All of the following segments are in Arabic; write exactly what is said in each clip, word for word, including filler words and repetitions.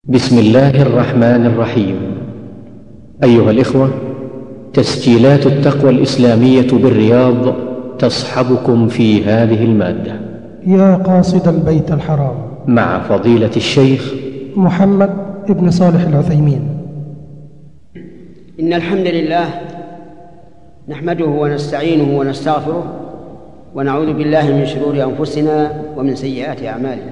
بسم الله الرحمن الرحيم. أيها الإخوة، تسجيلات التقوى الإسلامية بالرياض تصحبكم في هذه المادة. يا قاصد البيت الحرام، مع فضيلة الشيخ محمد ابن صالح العثيمين. إن الحمد لله نحمده ونستعينه ونستغفره ونعوذ بالله من شرور أنفسنا ومن سيئات أعمالنا.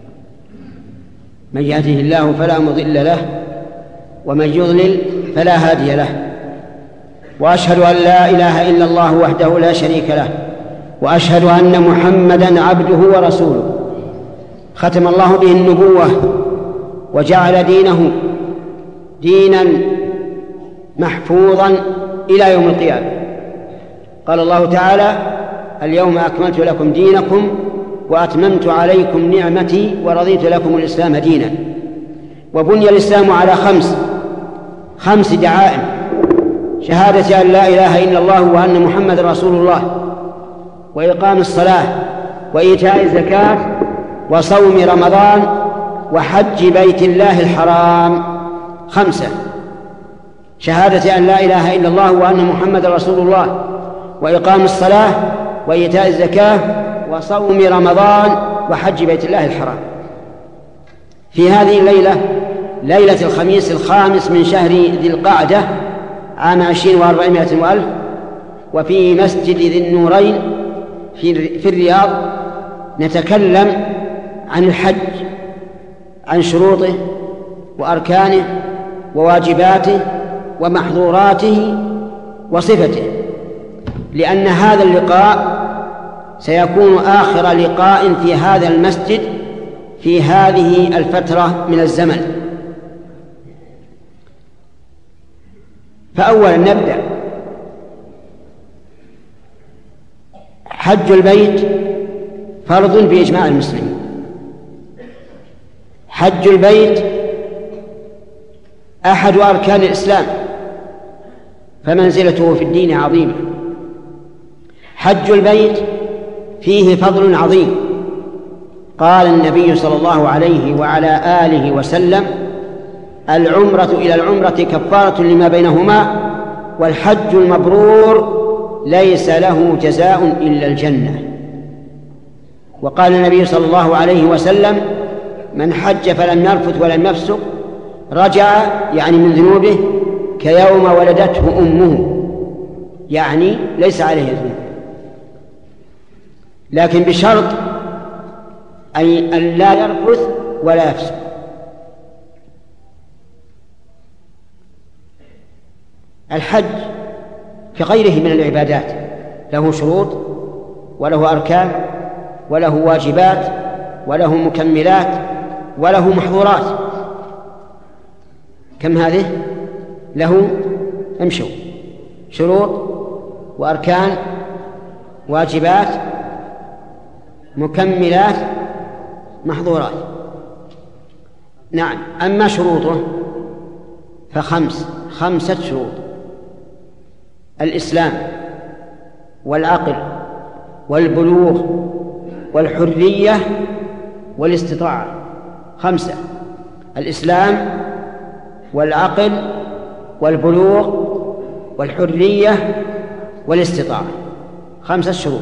من يهده الله فلا مضل له ومن يضلل فلا هادي له، وأشهد أن لا إله إلا الله وحده لا شريك له، وأشهد أن محمدًا عبده ورسوله. ختم الله به النبوة وجعل دينه دينًا محفوظًا إلى يوم القيامة. قال الله تعالى: اليوم أكملت لكم دينكم وأتممت عليكم نعمتي ورضيت لكم الإسلام دينا. وبني الإسلام على خمس خمس دعائم: شهادة أن لا إله إلا الله وأن محمد رسول الله، وإقام الصلاة، وإيتاء الزكاة، وصوم رمضان، وحج بيت الله الحرام. خمسة: شهادة أن لا إله إلا الله وأن محمد رسول الله، وإقام الصلاة، وإيتاء الزكاة، وصوم رمضان، وحج بيت الله الحرام. في هذه الليلة، ليلة الخميس الخامس من شهر ذي القعدة عام عشرين وأربعمائة وألف، وفي مسجد ذي النورين في الرياض، نتكلم عن الحج، عن شروطه وأركانه وواجباته ومحظوراته وصفته، لأن هذا اللقاء سيكون آخر لقاء في هذا المسجد في هذه الفترة من الزمن. فأولا نبدأ. حج البيت فرض بإجماع المسلمين. حج البيت أحد أركان الإسلام، فمنزلته في الدين عظيمة. حج البيت فيه فضل عظيم. قال النبي صلى الله عليه وعلى آله وسلم: العمرة إلى العمرة كفارة لما بينهما، والحج المبرور ليس له جزاء إلا الجنة. وقال النبي صلى الله عليه وسلم: من حج فلم يرفث ولم يفسق رجع، يعني من ذنوبه، كيوم ولدته أمه، يعني ليس عليه ذنوب، لكن بشرط أن لا يرفث ولا يفسق. الحج كغيره من العبادات له شروط وله أركان وله واجبات وله مكملات وله محظورات. كم هذه؟ له امشوا: شروط وأركان، واجبات، مكملات، محظورات. نعم. أما شروطه فخمس خمسة شروط: الإسلام، والعقل، والبلوغ، والحرية، والاستطاعة. خمسة: الإسلام، والعقل، والبلوغ، والحرية، والاستطاعة. خمسة شروط.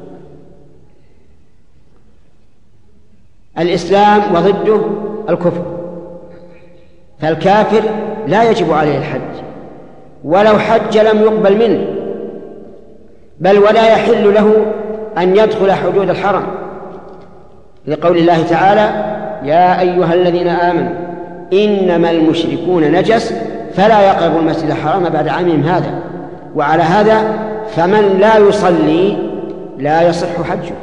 الإسلام وضده الكفر، فالكافر لا يجب عليه الحج، ولو حج لم يقبل منه، بل ولا يحل له أن يدخل حدود الحرم، لقول الله تعالى: يا أيها الذين آمنوا إنما المشركون نجس فلا يقربوا المسجد الحرام بعد عامهم هذا. وعلى هذا فمن لا يصلي لا يصح حجه،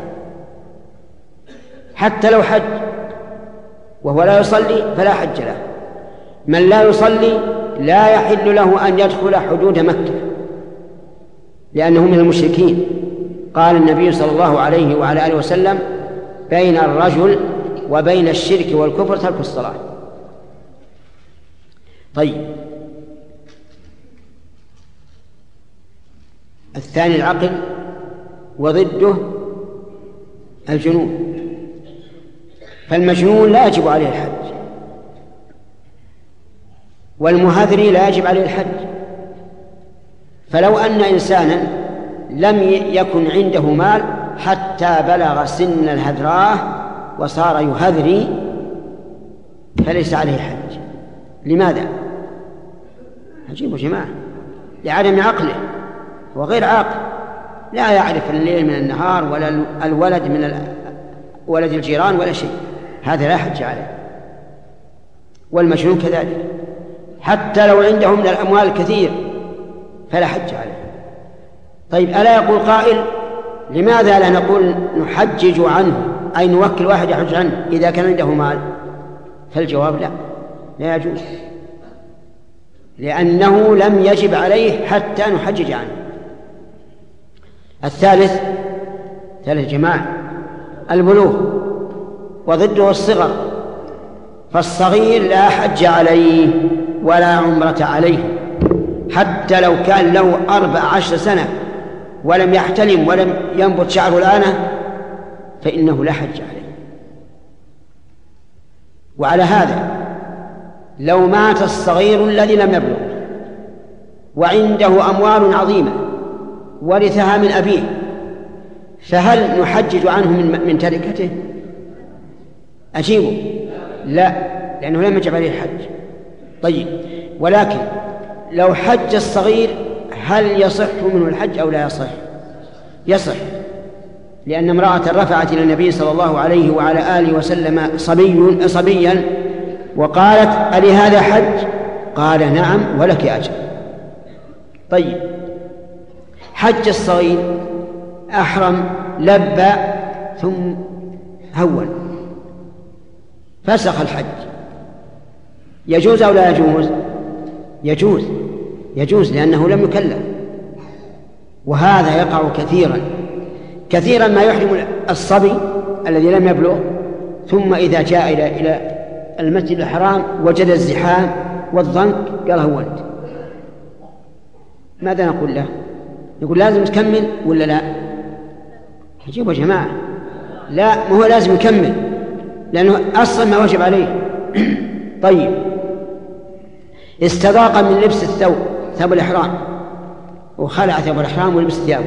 حتى لو حج وهو لا يصلي فلا حج له. من لا يصلي لا يحل له أن يدخل حدود مكة، لأنه من المشركين. قال النبي صلى الله عليه وعلى آله وسلم: بين الرجل وبين الشرك والكفر ترك الصلاة. طيب، الثاني العقل، وضده الجنون، فالمجنون لا يجب عليه الحج، والمهذري لا يجب عليه الحج. فلو أن إنسانا لم يكن عنده مال حتى بلغ سن الهذراء وصار يهذري فليس عليه حج. لماذا؟ عجيب يا جماعة، لعدم عقله، هو غير عاقل، لا يعرف الليل من النهار ولا الولد من ولد الجيران ولا شيء، هذا لا حج عليه. والمجنون كذلك، حتى لو عنده من الأموال كثير فلا حج عليه. طيب ألا يقول قائل لماذا لا نقول نحجج عنه، أي نوكل واحد يحج عنه إذا كان عنده مال؟ فالجواب لا، لا يجوز، لأنه لم يجب عليه حتى نحجج عنه. الثالث ثالث جماعة البلوغ، وضده الصغر، فالصغير لا حج عليه ولا عمرة عليه حتى لو كان له أربع عشر سنة ولم يحتلم ولم ينبت شعره الآن فإنه لا حج عليه. وعلى هذا لو مات الصغير الذي لم يبلغ وعنده أموال عظيمة ورثها من أبيه، فهل نحجج عنه من, من تركته؟ أجيبه لا، لأنه لم يجب عليه الحج. طيب، ولكن لو حج الصغير هل يصح منه الحج أو لا يصح؟ يصح، لأن امرأة رفعت إلى النبي صلى الله عليه وعلى آله وسلم صبي صبيا وقالت ألي هذا حج؟ قال نعم ولك أجر. طيب، حج الصغير، أحرم، لبى، ثم هون، فسخ الحج، يجوز أو لا يجوز؟ يجوز، يجوز لأنه لم يكلف. وهذا يقع كثيرا كثيرا ما يحرم الصبي الذي لم يبلغ، ثم إذا جاء إلى إلى المسجد الحرام وجد الزحام والضنك قال هونت، ماذا نقول له؟ نقول لازم تكمل ولا لا؟ عجيب يا جماعة، لا، ما هو لازم يكمل لأنه أصلا ما وجب عليه. طيب، استضاق من لبس الثوب، ثوب الإحرام، وخلع ثوب الإحرام ولبس ثيابه،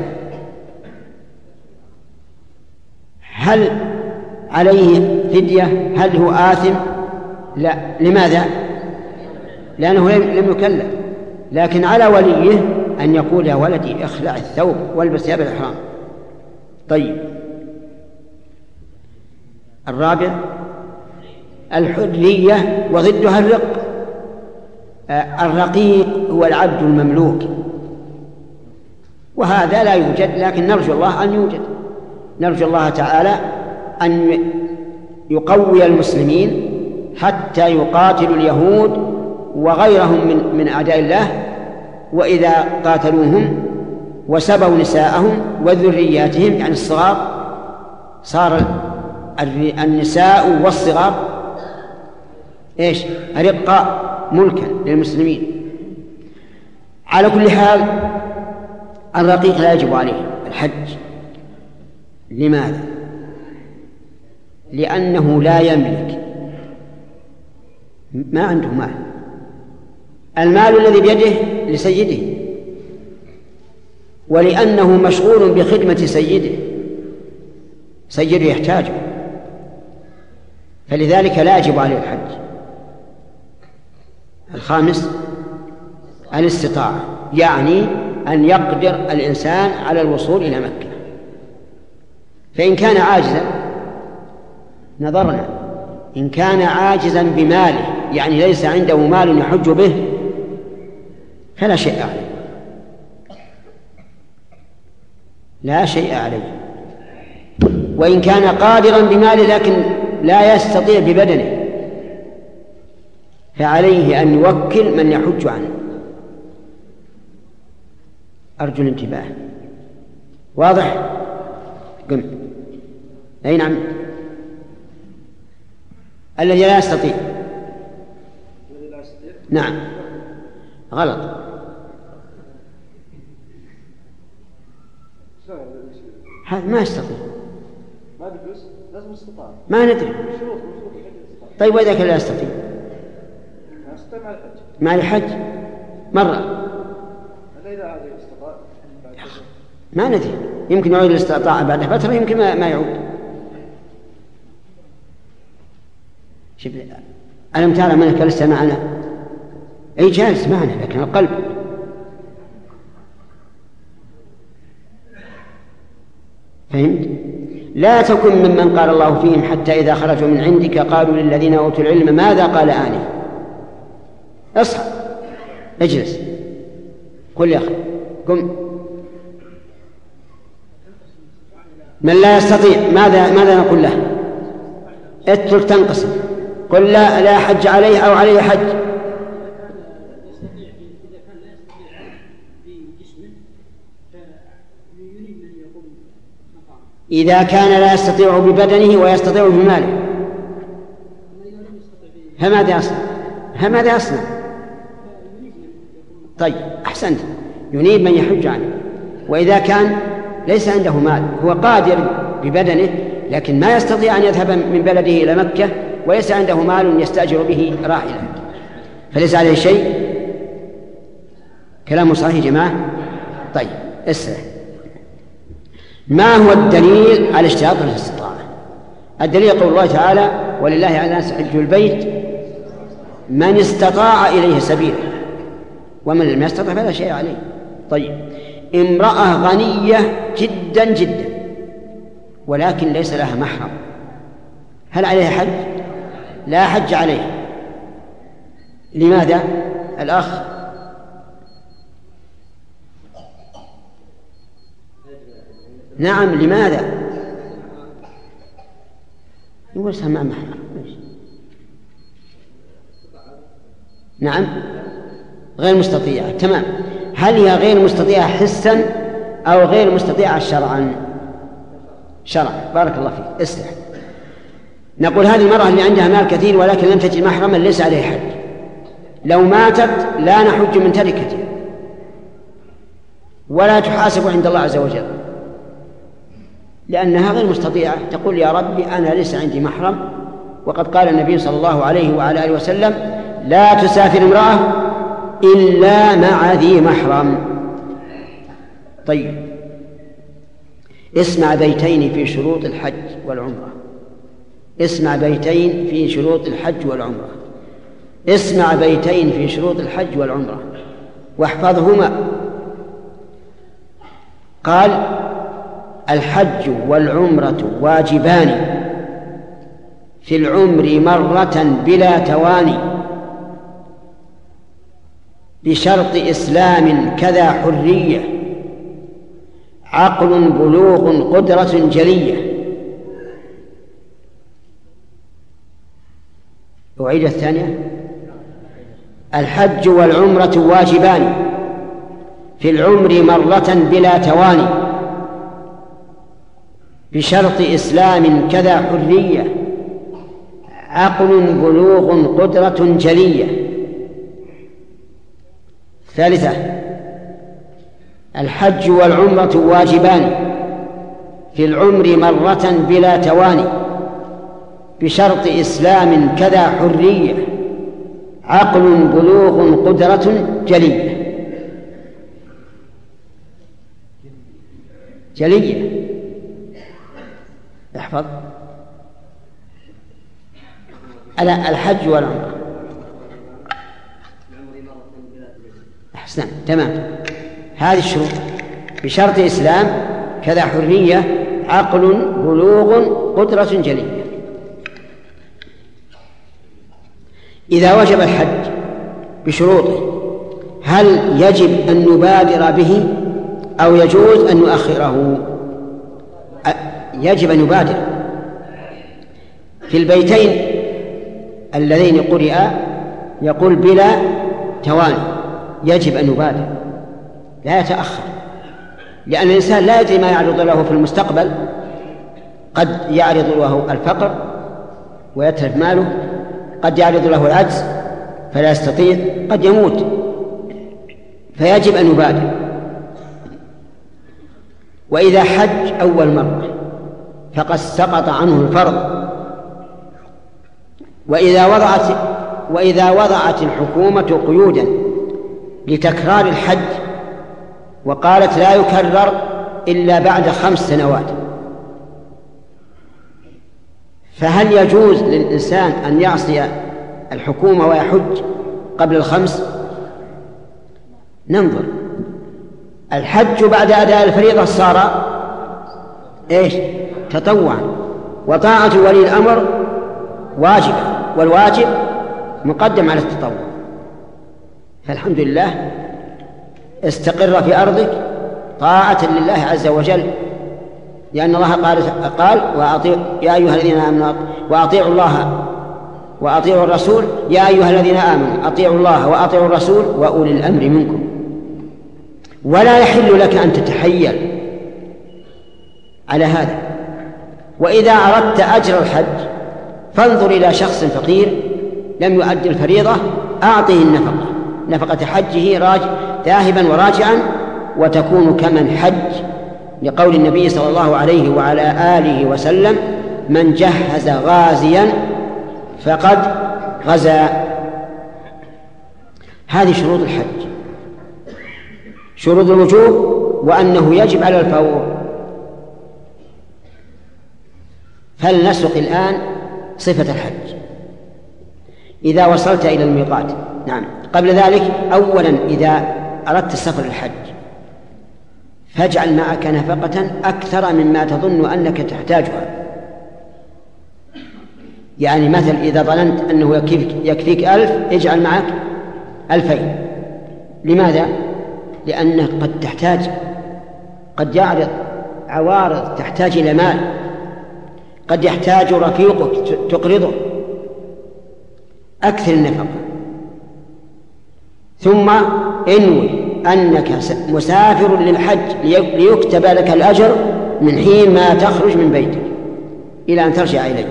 هل عليه فدية؟ هل هو آثم؟ لا. لماذا؟ لأنه لم يكلف، لكن على وليه أن يقول يا ولدي اخلع الثوب والبس ثياب الإحرام. طيب، الرابع الحرية وضدها الرق. الرقيق هو العبد المملوك، وهذا لا يوجد، لكن نرجو الله أن يوجد. نرجو الله تعالى أن يقوي المسلمين حتى يقاتلوا اليهود وغيرهم من, من أعداء الله، وإذا قاتلوهم وسبوا نساءهم وذرياتهم يعني الصغار صار النساء والصغار إيش؟ رقاء ملكا للمسلمين. على كل حال الرقيق لا يجب عليه الحج. لماذا؟ لأنه لا يملك، ما عنده مال، المال الذي بيده لسيده، ولأنه مشغول بخدمة سيده، سيده يحتاجه، فلذلك لا يجب عليه الحج. الخامس الاستطاعة، يعني أن يقدر الإنسان على الوصول إلى مكة، فإن كان عاجزا نظرنا، إن كان عاجزا بماله يعني ليس عنده مال يحج به فلا شيء عليه، لا شيء عليه. وإن كان قادرا بماله لكن لا يستطيع ببدنه فعليه أن يوكل من يحج عنه. أرجو الانتباه. واضح؟ قم. أي نعم. الذي لا يستطيع. نعم، غلط. هذا ما يستطيع، ما بفلوس، لازم استطاعة، ما ندري. طيب وإذا كان لا يستطيع؟ ما يستطيع مع الحج. ما يحج مرة ما ندري، يمكن يعود الاستطاعة بعد فترة، يمكن ما يعود. شوف ألم تعلم أنك لست معنا؟ أي جالس معنا لكن القلب. فهمت؟ لا تكن ممن قال الله فيهم حتى إذا خرجوا من عندك قالوا للذين أوتوا العلم ماذا قال آنف. اصحى اجلس قل يا أخي قم. من لا يستطيع ماذا ماذا نقول له؟ اترك تنقسم. قل لا لا حج عليه أو عليه حج. إذا كان لا يستطيع ببدنه ويستطيع بماله فماذا يصنع؟ فماذا يصنع؟ طيب أحسنت، ينيب من يحج عنه. وإذا كان ليس عنده مال، هو قادر ببدنه لكن ما يستطيع أن يذهب من بلده إلى مكة وليس عنده مال يستأجر به راحلة، فليس عليه شيء. كلام صحيح يا جماعة. طيب اسمع، ما هو الدليل على اشتراط الاستطاعة؟ الدليل قول الله تعالى ولله على الناس حج البيت من استطاع إليه سبيلا ومن لم يستطع فلا شيء عليه. طيب امرأة غنية جدا جدا ولكن ليس لها محرم، هل عليها حج؟ لا حج عليها. لماذا؟ الأخ نعم لماذا؟ يقول سمع محرم. نعم غير مستطيعة. تمام. هل هي غير مستطيعة حسا أو غير مستطيعة شرعا؟ شرعا. بارك الله فيك. اسمع، نقول هذه المرأة اللي عندها مال كثير ولكن لم تجد محرما ليس عليه حج، لو ماتت لا نحج من تركتها ولا تحاسب عند الله عز وجل لأنها غير مستطيعة. تقول يا ربي أنا ليس عندي محرم، وقد قال النبي صلى الله عليه وعلى آله وسلم لا تسافر امرأة إلا مع ذي محرم. طيب اسمع بيتين في شروط الحج والعمرة. اسمع بيتين في شروط الحج والعمرة. اسمع بيتين في شروط الحج والعمرة واحفظهما. قال الحج والعمرة واجبان في العمر مرة بلا تواني بشرط إسلام كذا حرية عقل بلوغ قدرة جلية. أعيد الثانية. الحج والعمرة واجبان في العمر مرة بلا تواني بشرط إسلام كذا حرية عقل بلوغ قدرة جلية. ثالثة الحج والعمرة واجبان في العمر مرة بلا تواني بشرط إسلام كذا حرية عقل بلوغ قدرة جلية. جلية احفظ. الحج والعمرة أحسن. تمام. هذه الشروط بشرط إسلام كذا حرية عقل بلوغ قدرة جلية. إذا وجب الحج بشروطه هل يجب أن نبادر به أو يجوز أن نؤخره؟ يجب أن نبادر. في البيتين اللذين قرئا يقول بلا تواني، يجب أن نبادر لا يتأخر، لأن الإنسان لا يدري ما يعرض له في المستقبل. قد يعرض له الفقر ويتلف ماله، قد يعرض له العجز فلا يستطيع، قد يموت، فيجب أن نبادر. وإذا حج أول مرة فقد سقط عنه الفرض، وإذا وضعت وإذا وضعت الحكومة قيودا لتكرار الحج وقالت لا يكرر إلا بعد خمس سنوات، فهل يجوز للإنسان أن يعصي الحكومة ويحج قبل الخمس؟ ننظر. الحج بعد أداء الفريضة صار إيش؟ تطوعا، وطاعة ولي الأمر واجبة، والواجب مقدم على التطوع. فالحمد لله استقر في أرضك طاعة لله عز وجل، لأن الله قال, قال وأطيع يا أيها الذين آمنوا وأطيعوا الله وأطيعوا الرسول يا أيها الذين آمنوا أطيعوا الله وأطيعوا الرسول وأولي الأمر منكم. ولا يحل لك أن تتحيل على هذا. وإذا أردت أجر الحج فانظر إلى شخص فقير لم يؤدي الفريضة، أعطه النفقة، نفقة حجه راج ذاهبا وراجعا، وتكون كمن حج، لقول النبي صلى الله عليه وعلى آله وسلم: من جهز غازيا فقد غزا. هذه شروط الحج، شروط الوجوب، وأنه يجب على الفور. فلنسق الآن صفة الحج إذا وصلت إلى الميقات. نعم، قبل ذلك أولا إذا أردت السفر للحج فاجعل معك نفقة أكثر مما تظن أنك تحتاجها. يعني مثل إذا ظننت أنه يكفيك, يكفيك ألف اجعل معك ألفين. لماذا؟ لأنك قد تحتاج، قد يعرض عوارض تحتاج إلى مال، قد يحتاج رفيقك تقرضه. أكثر النفقة، ثم انوي أنك مسافر للحج ليكتب لك الأجر من حين ما تخرج من بيتك إلى أن ترجع إليه.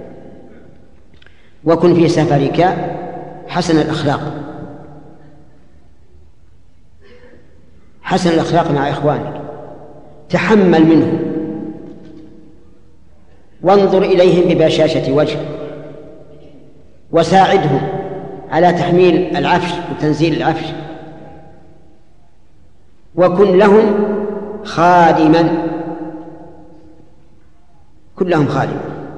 وكن في سفرك حسن الأخلاق، حسن الأخلاق مع إخوانك، تحمل منهم وانظر إليهم ببشاشة وجه، وساعدهم على تحميل العفش وتنزيل العفش، وكن لهم خادما، كن لهم خادما.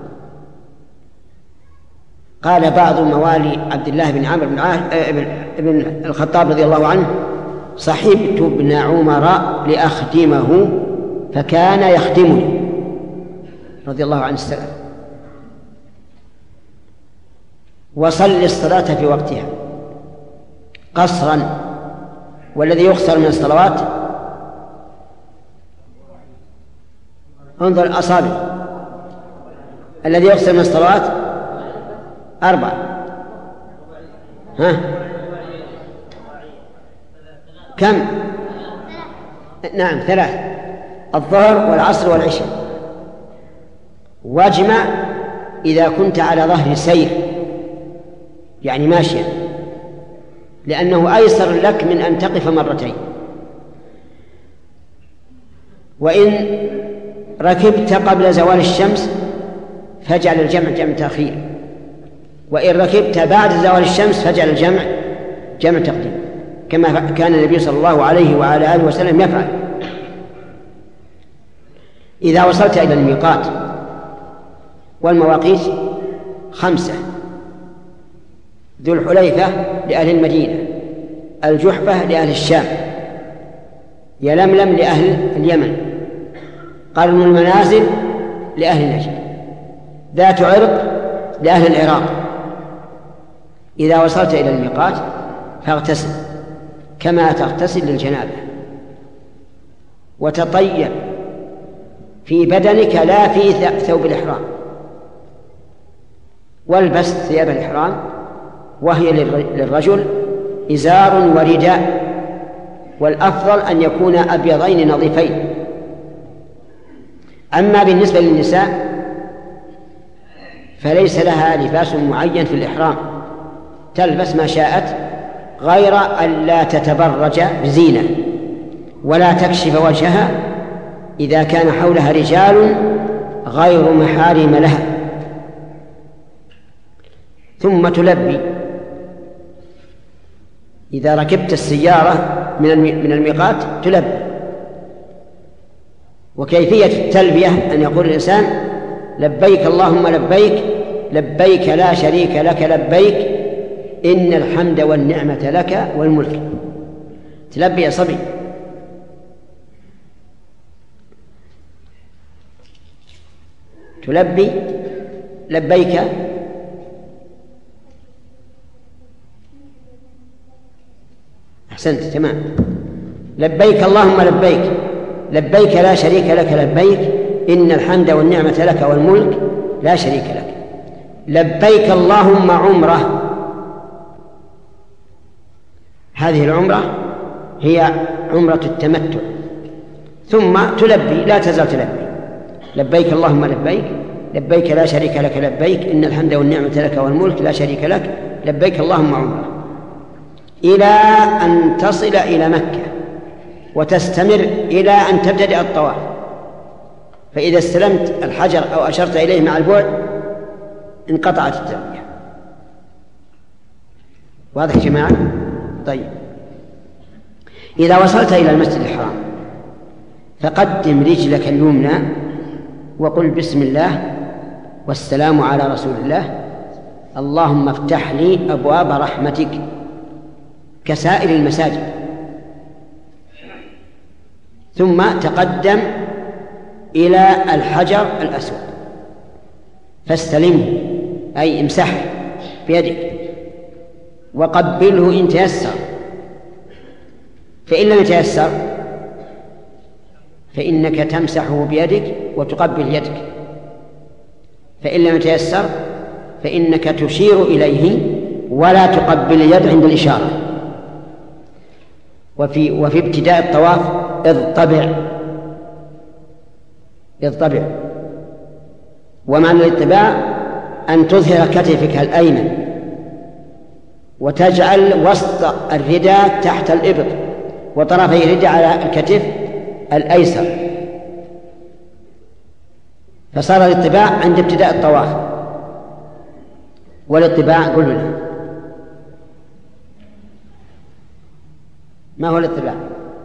قال بعض موالي عبد الله بن عمرو بن الخطاب رضي الله عنه: صحبت ابن عمر لأخدمه فكان يخدمني، رضي الله عن السلام. وصل الصلاة في وقتها قصرا، والذي يقصر من الصلوات انظر الأصابع، الذي يقصر من الصلوات أربعة. ها كم؟ نعم ثلاث: الظهر والعصر والعشاء. واجمع إذا كنت على ظهر سير، يعني ماشيا، لأنه أيسر لك من أن تقف مرتين. وإن ركبت قبل زوال الشمس فاجعل الجمع جمع تأخير، وإن ركبت بعد زوال الشمس فاجعل الجمع جمع تقديم، كما كان النبي صلى الله عليه وعلى آله وسلم يفعل. إذا وصلت إلى الميقات، والمواقيت خمسة: ذو الحليفة لأهل المدينة، الجحفة لأهل الشام، يلملم لأهل اليمن، قرن المنازل لأهل نجد، ذات عرق لأهل العراق. إذا وصلت إلى الميقات فاغتسل كما تغتسل للجنابة، وتطيب في بدنك لا في ثوب الإحرام، والبس ثياب الإحرام، وهي للرجل إزار ورداء، والأفضل أن يكون أبيضين نظيفين. أما بالنسبة للنساء فليس لها لباس معين في الإحرام، تلبس ما شاءت، غير أن لا تتبرج بزينة ولا تكشف وجهها إذا كان حولها رجال غير محارم لها. ثم تلبي إذا ركبت السيارة من الميقات تلبي. وكيفية التلبية أن يقول الإنسان لبيك اللهم لبيك لبيك لا شريك لك لبيك إن الحمد والنعمة لك والملك. تلبي يا صبي. تلبي لبيك أحسنت تمام. لبيك اللهم لبيك لبيك لا شريك لك لبيك إن الحمد والنعمة لك والملك لا شريك لك. لبيك اللهم عمرة، هذه العمرة هي عمرة التمتع، ثم تلبي لا تزال تلبي لبيك اللهم لبيك لبيك لا شريك لك لبيك إن الحمد والنعمة لك والملك لا شريك لك لبيك اللهم عمرة، إلى أن تصل إلى مكة وتستمر إلى أن تبتدئ الطواف. فإذا استلمت الحجر أو أشرت إليه مع البعد انقطعت التلبية. واضح يا جماعة؟ طيب، إذا وصلت إلى المسجد الحرام فقدم رجلك اليمنى وقل بسم الله والسلام على رسول الله اللهم افتح لي أبواب رحمتك كسائر المساجد. ثم تقدم إلى الحجر الأسود فاستلمه أي امسحه بيدك وقبله إن تيسر، فإن لم يتيسر فإنك تمسحه بيدك وتقبل يدك، فإن لم يتيسر فإنك تشير إليه ولا تقبل اليد عند الإشارة. وفي, وفي ابتداء الطواف اضطبع اضطبع ومعنى الاطباع أن تظهر كتفك الأيمن وتجعل وسط الرداء تحت الإبط وطرفي الرداء على الكتف الأيسر، فصار الاطباع عند ابتداء الطواف. والاطباع قل لنا ما هو الاطباع؟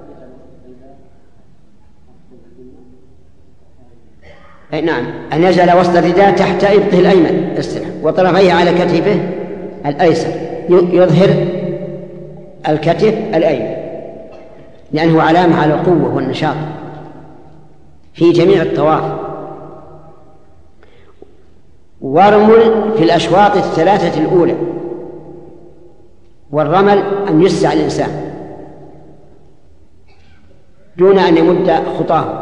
أي نعم، أن يجعل وسط الرداء تحت إبطه الأيمن وطرفيه على كتفه الأيسر يظهر الكتف الأيمن، لأنه علامة على القوة والنشاط في جميع الطواف. وارمل في الأشواط الثلاثة الأولى، والرمل أن يسع الإنسان دون أن يمد خطاه،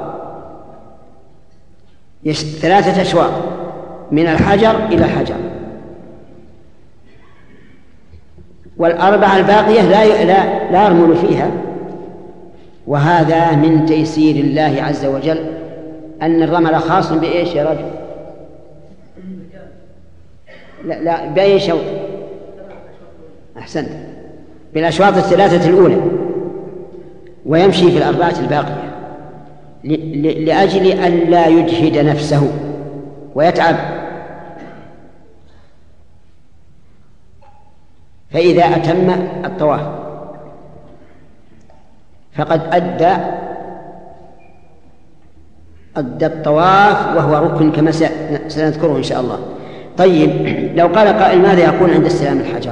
ثلاثة أشواط من الحجر إلى الحجر، والأربعة الباقية لا لا لا يرمل فيها. وهذا من تيسير الله عز وجل أن الرمل خاص بإيش يا رجل؟ لا لا بأي شوط؟ أحسنت، بالأشواط الثلاثة الأولى، ويمشي في الأربعة الباقية لأجل أن لا يجهد نفسه ويتعب. فإذا أتم الطواف فقد أدى أدى الطواف وهو ركن كما سنذكره إن شاء الله. طيب، لو قال قائل ماذا يكون عند استلام الحجر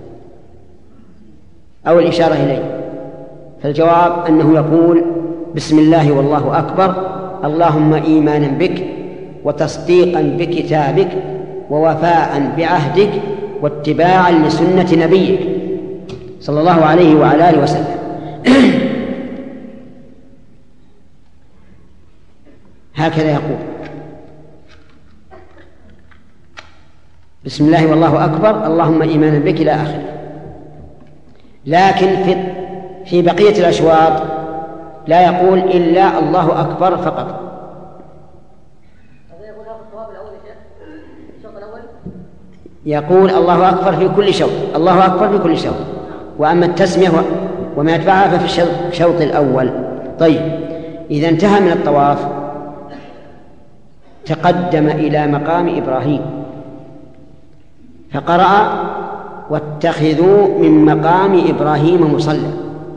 أو الإشارة إليه؟ فالجواب أنه يقول بسم الله والله أكبر اللهم إيمانا بك وتصديقا بكتابك ووفاء بعهدك واتباعا لسنة نبيك صلى الله عليه وعلى آله وسلم. هكذا يقول بسم الله والله أكبر اللهم إيمانا بك إلى آخره. لكن في في بقية الأشواط لا يقول إلا الله أكبر فقط. يقول الله أكبر في كل شوط، الله أكبر في كل شوط، وأما التسمية وما يتبعها ففي الشوط الأول. طيب، إذا انتهى من الطواف تقدم إلى مقام إبراهيم فقرأ واتخذوا من مقام إبراهيم مصلى،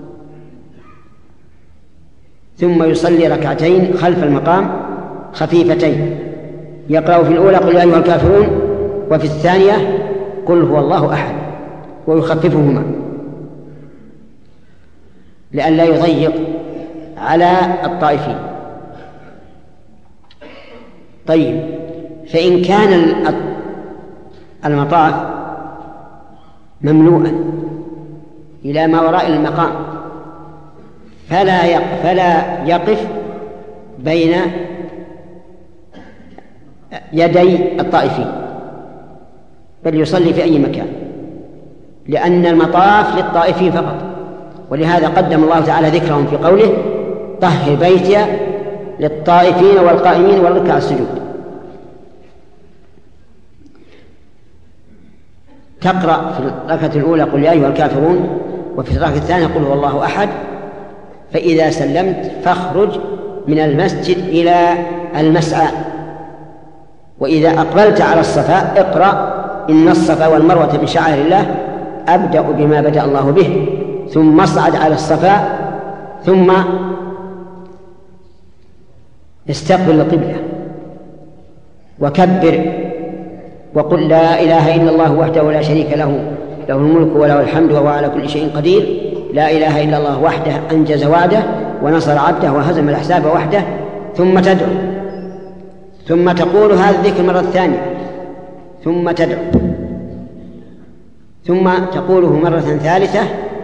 ثم يصلي ركعتين خلف المقام خفيفتين، يقرأ في الأولى قل يا أيها الكافرون، وفي الثانية قل هو الله أحد، ويخففهما لئلا يضيق على الطائفين. طيب، فإن كان المطاف مملوءا إلى ما وراء المقام فلا يقف, فلا يقف بين يدي الطائفين، بل يصلي في أي مكان، لأن المطاف للطائفين فقط. ولهذا قدم الله تعالى ذكرهم في قوله طهر بيتي للطائفين والقائمين والركع السجود. تقرأ في الركعة الأولى قل يا أيها الكافرون، وفي الركعة الثانية قل هو الله أحد، فإذا سلمت فاخرج من المسجد إلى المسعى، وإذا أقبلت على الصفا اقرأ إن الصفا والمروة من شعائر الله، أبدأ بما بدأ الله به، ثم اصعد على الصفا، ثم استقبل القبلة وكبر وقل لا إله إلا الله وحده لا شريك له، له الملك وله الحمد وهو على كل شيء قدير، لا إله إلا الله وحده أنجز وعده ونصر عبده وهزم الأحزاب وحده. ثم تدعو، ثم تقول هذا الذكر مرة ثانية، ثم تدعو، ثم تقوله مرة ثالثة،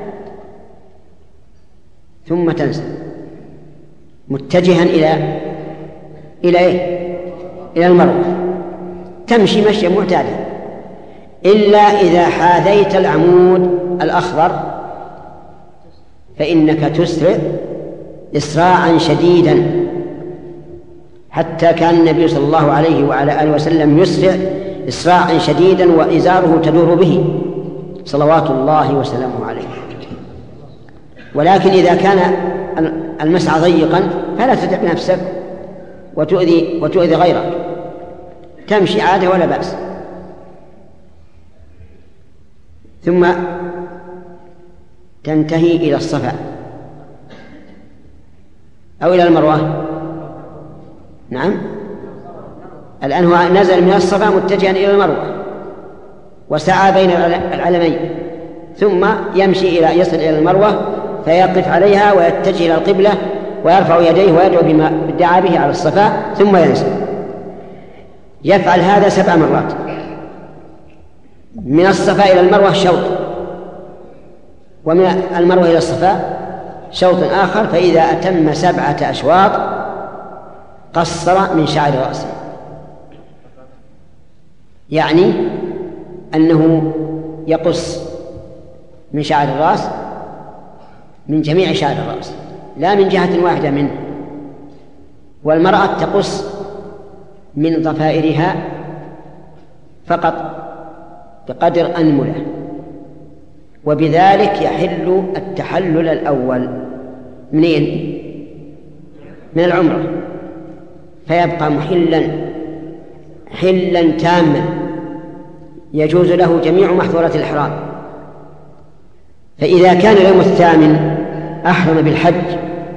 ثم تنزل متجها إلى إلى إيه؟ إلى المروة، تمشي مشيا معتادا، إلا إذا حاذيت العمود الأخضر فإنك تسرع إسراعا شديدا، حتى كان النبي صلى الله عليه وعلى آله وسلم يسرع إسراعا شديدا وإزاره تدور به صلوات الله وسلامه عليه. ولكن إذا كان المسعى ضيقا فلا تتعب نفسك وتؤذي, وتؤذي غيرك، تمشي عادة ولا بأس. ثم تنتهي إلى الصفا أو إلى المروة. نعم، الآن هو نزل من الصفا متجها إلى المروة وسعى بين العلمين، ثم يمشي إلى يصل إلى المروة فيقف عليها ويتجه إلى القبلة ويرفع يديه ويدعو بما دعا به على الصفا، ثم ينزل. يفعل هذا سبع مرات. من الصفا إلى المروة شوط، ومن المروة إلى الصفا شوط آخر، فإذا أتم سبعة أشواط قصر من شعر رأسه، يعني أنه يقص من شعر الرأس، من جميع شعر الرأس، لا من جهة واحدة منه. والمرأة تقص من ضفائرها فقط بقدر أنملة، وبذلك يحل التحلل الأول منين؟ من العمرة، فيبقى محلا حلا تاما يجوز له جميع محظورات الإحرام. فإذا كان اليوم الثامن أحرم بالحج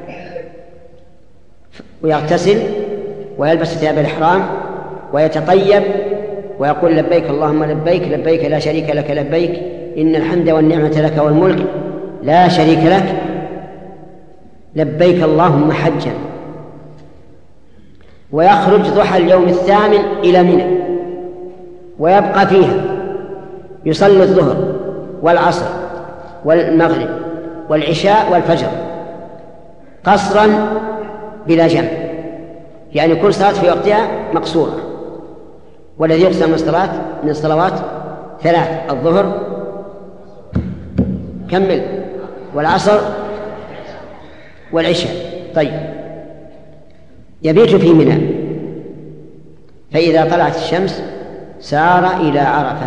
ويغتسل ويلبس ثياب الإحرام ويتطيب ويقول لبيك اللهم لبيك، لبيك لا شريك لك لبيك، إن الحمد والنعمة لك والملك لا شريك لك، لبيك اللهم حجا، ويخرج ضحى اليوم الثامن إلى منى ويبقى فيها يصلي الظهر والعصر والمغرب والعشاء والفجر قصرا بلا جمع، يعني كل صلاة في وقتها مقصورة. والذي يقسم من الصلاة من الصلوات ثلاث: الظهر كمل، والعصر والعشاء. طيب، يبيت في منى، فإذا طلعت الشمس سار إلى عرفة،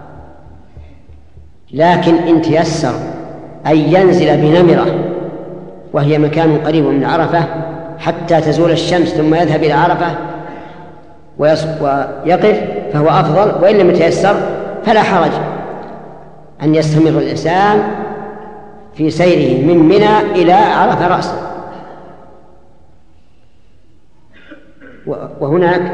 لكن إن تيسر أن ينزل بنمرة وهي مكان قريب من عرفة حتى تزول الشمس ثم يذهب إلى عرفة ويقف فهو أفضل، وإن لم يتيسر فلا حرج، أن يستمر الإنسان في سيره من منى إلى عرفة رأسه. وهناك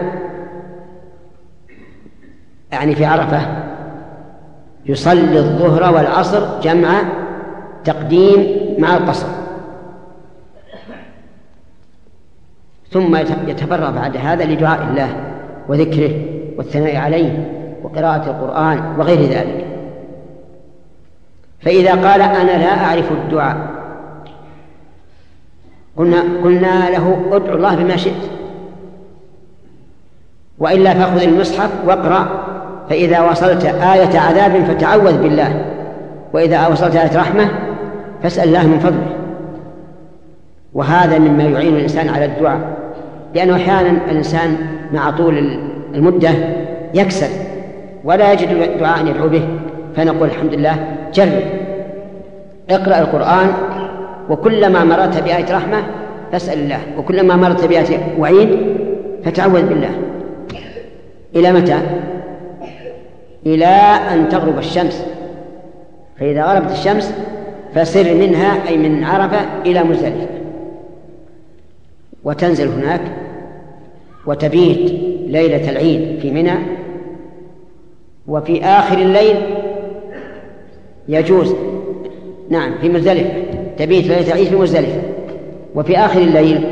يعني في عرفة يصلي الظهر والعصر جمع تقديم مع القصر، ثم يتفرغ بعد هذا لدعاء الله وذكره والثناء عليه وقراءة القرآن وغير ذلك. فإذا قال أنا لا أعرف الدعاء قلنا, قلنا له ادعو الله بما شئت، وإلا فاخذ المصحف واقرأ، فإذا وصلت آية عذاب فتعوذ بالله، وإذا وصلت آية رحمة فاسأل الله من فضله. وهذا مما يعين الإنسان على الدعاء، لأنه أحيانا الإنسان مع طول المدة يكسل ولا يجد دعاء يدعو به، فنقول الحمد لله جرب اقرأ القرآن، وكلما مررت بآية رحمة فاسأل الله، وكلما مررت بآية وعيد فتعوذ بالله. إلى متى؟ إلى أن تغرب الشمس، فإذا غربت الشمس فسر منها أي من عرفة إلى مزدلفة، وتنزل هناك وتبيت ليلة العيد في منى، وفي آخر الليل يجوز نعم في مزدلفة، تبيت ليلة العيد في مزدلفة، وفي آخر الليل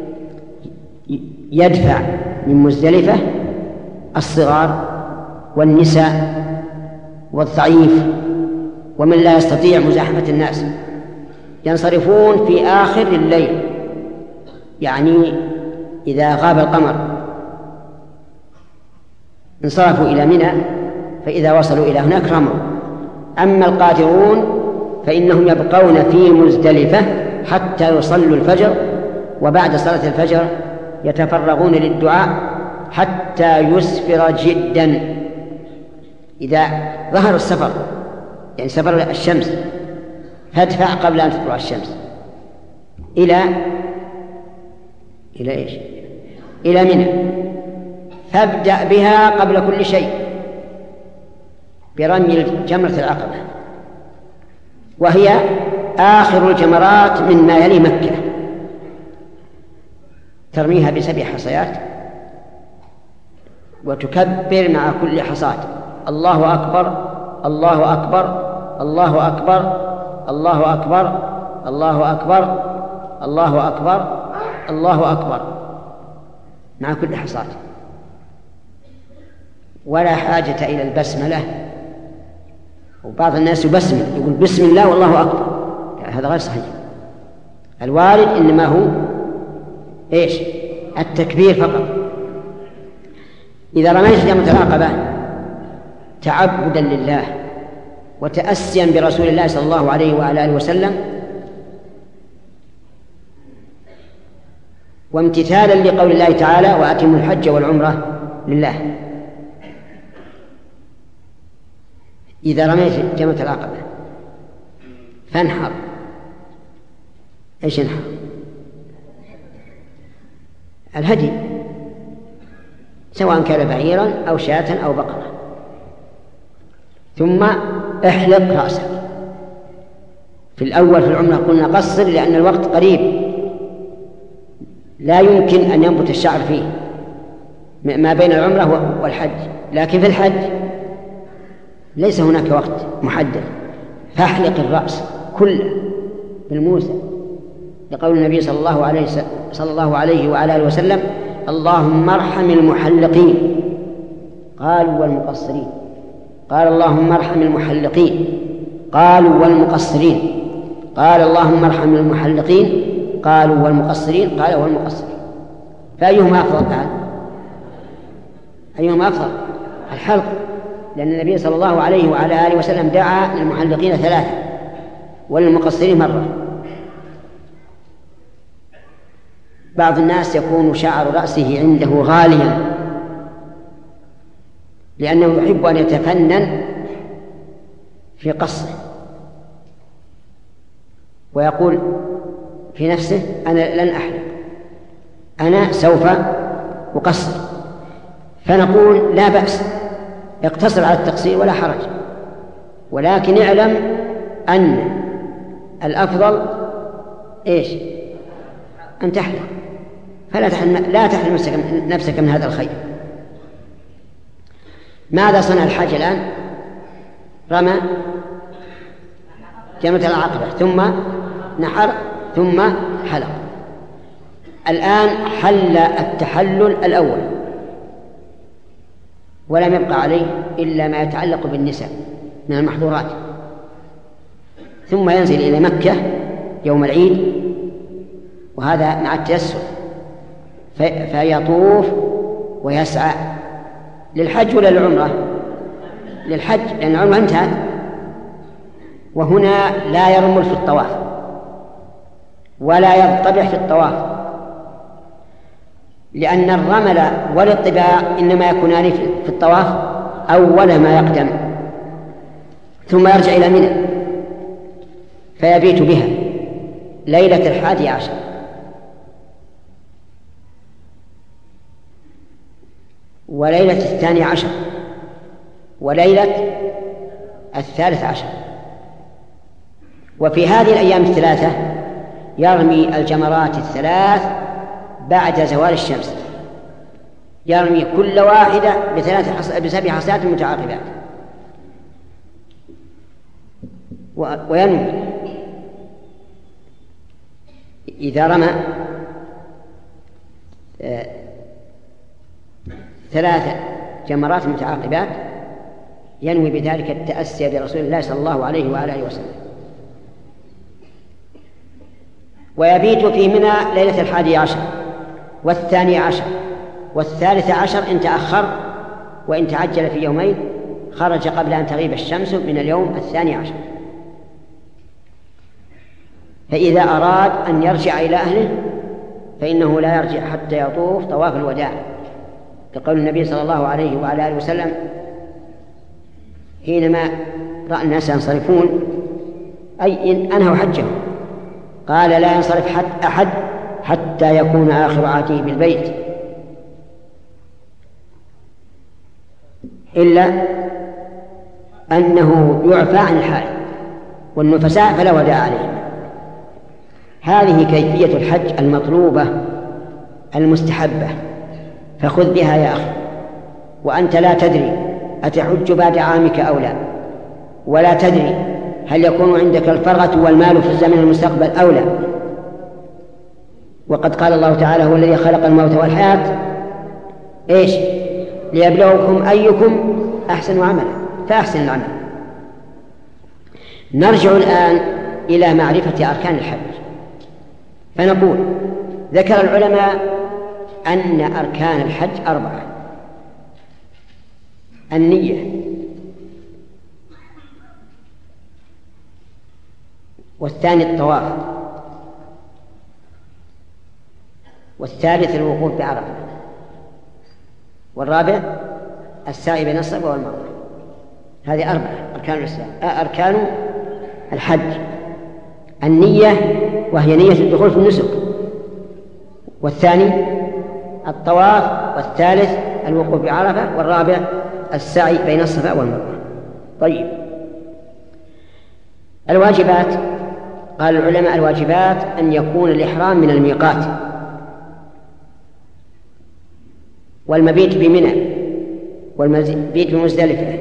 يدفع من مزدلفة الصغار والنساء والضعيف ومن لا يستطيع مزاحمة الناس، ينصرفون في آخر الليل، يعني إذا غاب القمر انصرفوا إلى منى، فإذا وصلوا إلى هناك رموا. أما القادرون فإنهم يبقون في مزدلفة حتى يصلوا الفجر، وبعد صلاة الفجر يتفرغون للدعاء حتى يسفر جدا. إذا ظهر السفر يعني سفر الشمس فادفع قبل أن تطلع الشمس إلى إلى إيش؟ إلى منى، فابدأ بها قبل كل شيء برمي جمرة العقبة، وهي آخر الجمرات مما يلي مكة، ترميها بسبع حصيات وتكبر مع كل حصاة الله أكبر الله أكبر الله أكبر الله أكبر الله أكبر الله أكبر الله أكبر مع كل حصاة، ولا حاجة إلى البسملة. وبعض الناس يبسمل يقول بسم الله والله أكبر، يعني هذا غير صحيح. الوارد إنما هو إيش؟ التكبير فقط. إذا رميت جمرة العقبة تعبدا لله وتأسيا برسول الله صلى الله عليه وعلى آله وسلم وامتثالا لقول الله تعالى وأتموا الحج والعمرة لله، إذا رميت جمرة العقبة فانحر. إيش انحر؟ الهدي، سواء كان بعيرا أو شاة أو بقرة، ثم احلق رأسك. في الأول في العمرة قلنا قصر لأن الوقت قريب لا يمكن أن ينبت الشعر فيه ما بين العمرة والحج، لكن في الحج ليس هناك وقت محدد، فاحلق الرأس كله بالموسى، لقول النبي صلى الله عليه صلى الله عليه وعلى آله وسلم اللهم ارحم المحلقين قالوا والمقصرين، قال اللهم ارحم المحلقين قالوا والمقصرين، قال اللهم ارحم المحلقين قالوا والمقصرين قال والمقصرين. فأيهما أفضل بعد؟ أيهما أفضل؟ الحلق، لأن النبي صلى الله عليه وعلى آله وسلم دعا للمحلقين ثلاثة وللمقصرين مرة. بعض الناس يكون شعر رأسه عنده غاليا لأنه يحب أن يتفنن في قصه، ويقول في نفسه أنا لن أحلق، أنا سوف أقصر. فنقول لا بأس، اقتصر على التقصير ولا حرج، ولكن اعلم أن الأفضل إيش؟ أن تحلق، فلا تحرم لا تحرم نفسك من هذا الخير. ماذا صنع الحاج الآن؟ رمى جمرة العقبة ثم نحر ثم حلق. الآن حل التحلل الأول ولم يبقى عليه إلا ما يتعلق بالنساء من المحظورات، ثم ينزل إلى مكة يوم العيد، وهذا مع التيسر، فيطوف ويسعى للحج ولا للعمرة؟ للحج، لأن العمرة انتهت، وهنا لا يرمل في الطواف ولا يضطبع في الطواف، لأن الرمل والاطباع إنما يكونان في الطواف أول ما يقدم، ثم يرجع إلى منى فيبيت بها ليلة الحادي عشر. وليلة الثاني عشر وليلة الثالث عشر. وفي هذه الأيام الثلاثة يرمي الجمرات الثلاث بعد زوال الشمس، يرمي كل واحدة بثلاث حص... بسبع حصيات متعاقبات، و... وينوي إذا رمى آه... ثلاث جمرات متعاقبات ينوي بذلك التأسي برسول الله صلى الله عليه وآله وسلم، ويبيت في منى ليلة الحادي عشر والثاني عشر والثالث عشر إن تأخر، وإن تعجل في يومين خرج قبل أن تغيب الشمس من اليوم الثاني عشر. فإذا أراد أن يرجع إلى أهله فإنه لا يرجع حتى يطوف طواف الوداع، كقول النبي صلى الله عليه وعلى آله وسلم حينما رأى الناس ينصرفون أي إن أنهوا حجه قال لا ينصرف حد أحد حتى يكون آخر عهده بالبيت إلا أنه يعفى عن الحائض والنفساء فلا وداع عليهم. هذه كيفية الحج المطلوبة المستحبة، فخذ بها يا أخي. وأنت لا تدري أتحج بعد عامك أو لا، ولا تدري هل يكون عندك الفرغة والمال في الزمن المستقبل أو لا. وقد قال الله تعالى هو الذي خلق الموت والحياة إيش؟ ليبلوكم أيكم أحسن عملا، فأحسن العمل. نرجع الآن إلى معرفة أركان الحج، فنقول ذكر العلماء أن أركان الحج أربعة: النية، والثاني الطواف، والثالث الوقوف بعرفة، والرابع السعي بين الصفا والمروة. هذه أربعة أركان الإسلام، أركان الحج: النية وهي نية الدخول في النسك، والثاني الطواف، والثالث الوقوف بعرفة، والرابع السعي بين الصفا والمروة. طيب، الواجبات. قال العلماء الواجبات أن يكون الإحرام من الميقات، والمبيت بمنى، والمبيت بمزدلفة.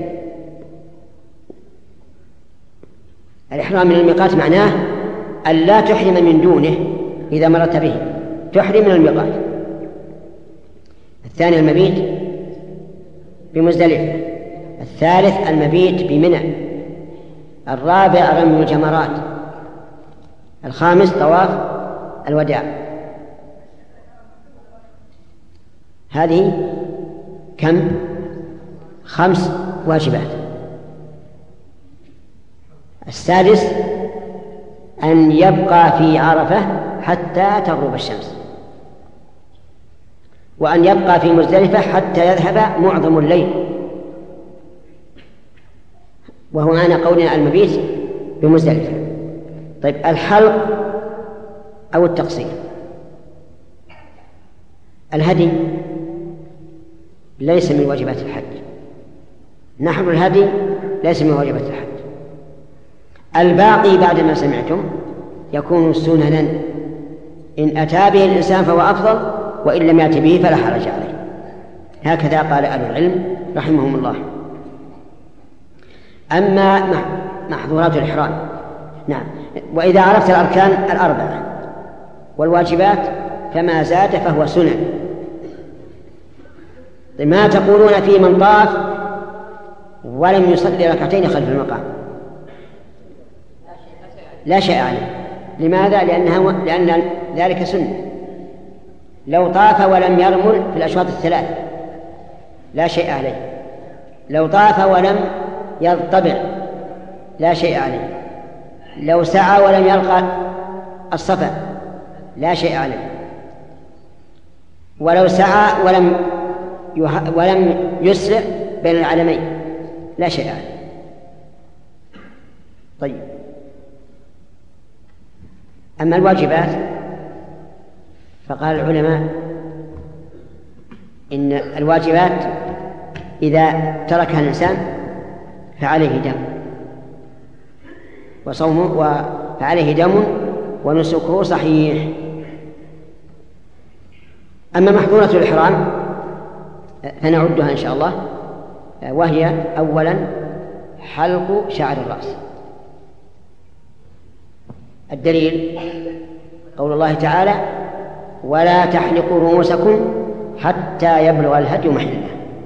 الإحرام من الميقات معناه أن لا تحرم من دونه إذا مرت به، تحرم من الميقات. الثاني المبيت بمزدلفة، الثالث المبيت بمنى، الرابع رمي الجمرات، الخامس طواف الوداع. هذه كم؟ خمس واجبات. السادس أن يبقى في عرفة حتى تغرب الشمس، وأن يبقى في مزدلفة حتى يذهب معظم الليل، وهو معنى قولنا المبيت بمزدلفة. طيب، الحلق أو التقصير. الهدي ليس من واجبات الحج، نحر الهدي ليس من واجبات الحج، الباقي بعد ما سمعتم يكون سننا، إن أتى به الإنسان فهو أفضل، وإن لم يأتي به فلا حرج عليه. هكذا قال أهل العلم رحمهم الله. أما محظورات الإحرام، نعم، وإذا عرفت الأركان الأربعة والواجبات فما زاد فهو سنن. ما تقولون في من طاف ولم يصلي ركعتين خلف المقام؟ لا شيء عليه. لماذا؟ لأنها لأن ذلك سنة. لو طاف ولم يرمل في الأشواط الثلاث لا شيء عليه. لو طاف ولم يضطبع لا شيء عليه. لو سعى ولم يلقى الصفا لا شيء عليه. ولو سعى ولم يه... ولم يسرع بين العلمين لا شيء عليه. طيب، أما الواجبات فقال العلماء إن الواجبات إذا تركها الإنسان فعليه دم وصومه فعليه دم ونسكه صحيح. أما محظورة الإحرام فنعدها إن شاء الله، وهي أولا حلق شعر الرأس. الدليل قول الله تعالى: ولا تحلقوا رؤوسكم حتى يبلغ الهدي محله.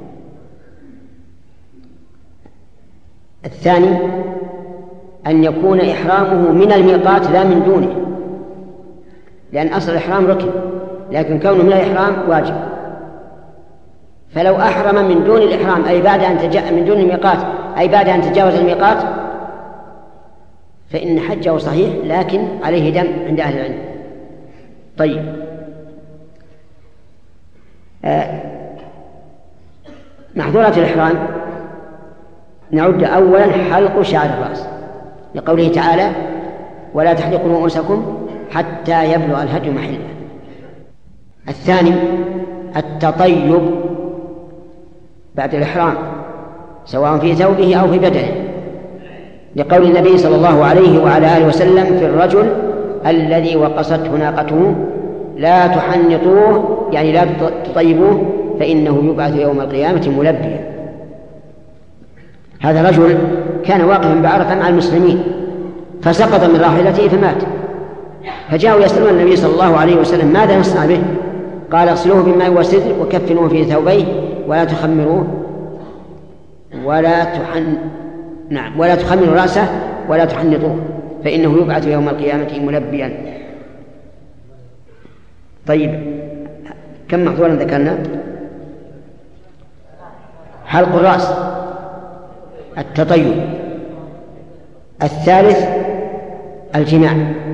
الثاني أن يكون إحرامه من الميقات لا من دونه، لأن أصل الإحرام ركن، لكن كونه من الإحرام واجب. فلو أحرم من دون الإحرام أي بعد أن تجا من دون الميقات أي بعد أن تجاوز الميقات فإن حجه صحيح، لكن عليه دم عند أهل العلم. طيب، آه محظورات الإحرام نعد أولا حلق شعر الرأس، لقوله تعالى: ولا تحلقوا رؤوسكم حتى يبلغ الهدي محله. الثاني التطيب بعد الإحرام سواء في ثوبه أو في بدنه، لقول النبي صلى الله عليه وعلى آله وسلم في الرجل الذي وقصته ناقته: لا تحنطوه، يعني لا تطيبوه، فإنه يبعث يوم القيامة ملبيا. هذا رجل كان واقفا بعرفة مع المسلمين فسقط من راحلته فمات، فجاءوا يسألون النبي صلى الله عليه وسلم: ماذا نصنع به؟ قال: اغسلوه بالماء والسدر وكفنوه في ثوبيه ولا تخمروه ولا تحن نعم ولا تخمروا رأسه ولا تحنطوه، فإنه يبعث يوم القيامة ملبيا. طيب، كم محظورا ذكرنا؟ حلق الرأس، التطيب. الثالث الجماع.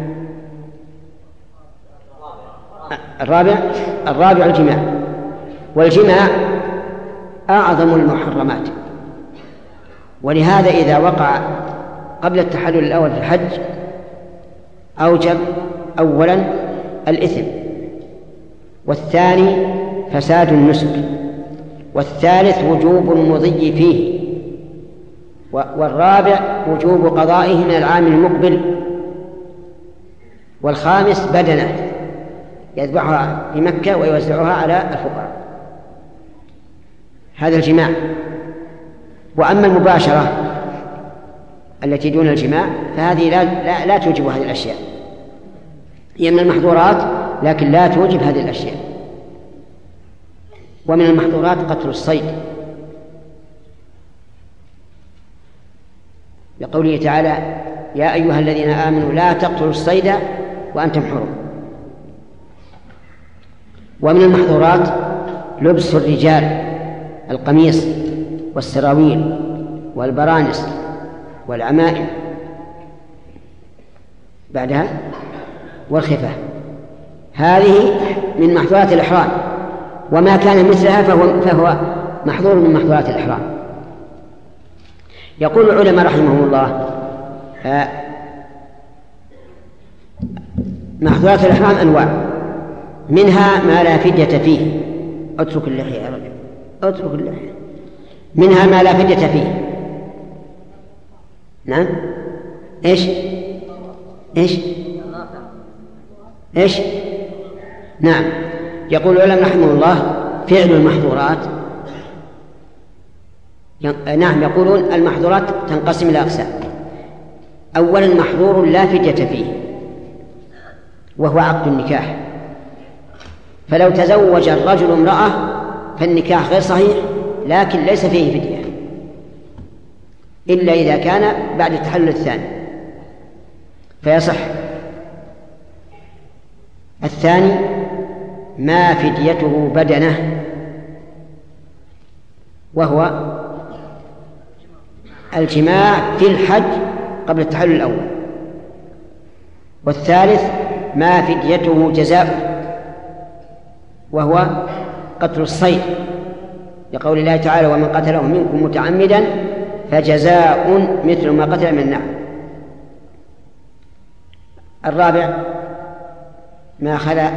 الرابع الرابع الجماع. والجماع أعظم المحرمات، ولهذا إذا وقع قبل التحلل الأول في الحج أوجب أولا الإثم، والثاني فساد النسك، والثالث وجوب المضي فيه، والرابع وجوب قضائه من العام المقبل، والخامس بدنه يذبحها في مكة ويوزعها على الفقراء. هذا الجماع. وأما المباشرة التي دون الجماع فهذه لا, لا, لا توجب هذه الأشياء، هي من المحظورات لكن لا توجب هذه الأشياء. ومن المحظورات قتل الصيد، لقوله تعالى: يا أيها الذين آمنوا لا تقتلوا الصيد وأنتم حرم. ومن المحظورات لبس الرجال القميص والسراويل والبرانس والعمائم، بعدها والخفة. هذه من محظورات الإحرام، وما كان مثلها فهو, فهو محظور من محظورات الإحرام. يقول العلماء رحمهم الله: محظورات الإحرام أنواع، منها ما لا فدية فيه. اترك اللحية يا رجل، اترك اللحية. منها ما لا فدية فيه، نعم، إيش إيش إيش نعم. يقول العلماء رحمه الله فعل المحظورات، نعم، يقولون المحظورات تنقسم إلى أقسام. أولا محظور لا فدية فيه وهو عقد النكاح، فلو تزوج الرجل امرأة فالنكاح غير صحيح لكن ليس فيه فدية إلا إذا كان بعد التحلل الثاني فيصح. الثاني ما فديته بدنه وهو الجماع في الحج قبل التحلل الأول. والثالث ما فديته جزاء وهو قتل الصيد، لقول الله تعالى ومن قتله منكم متعمدا فجزاء مثل ما قتل من النعم. الرابع ما خلا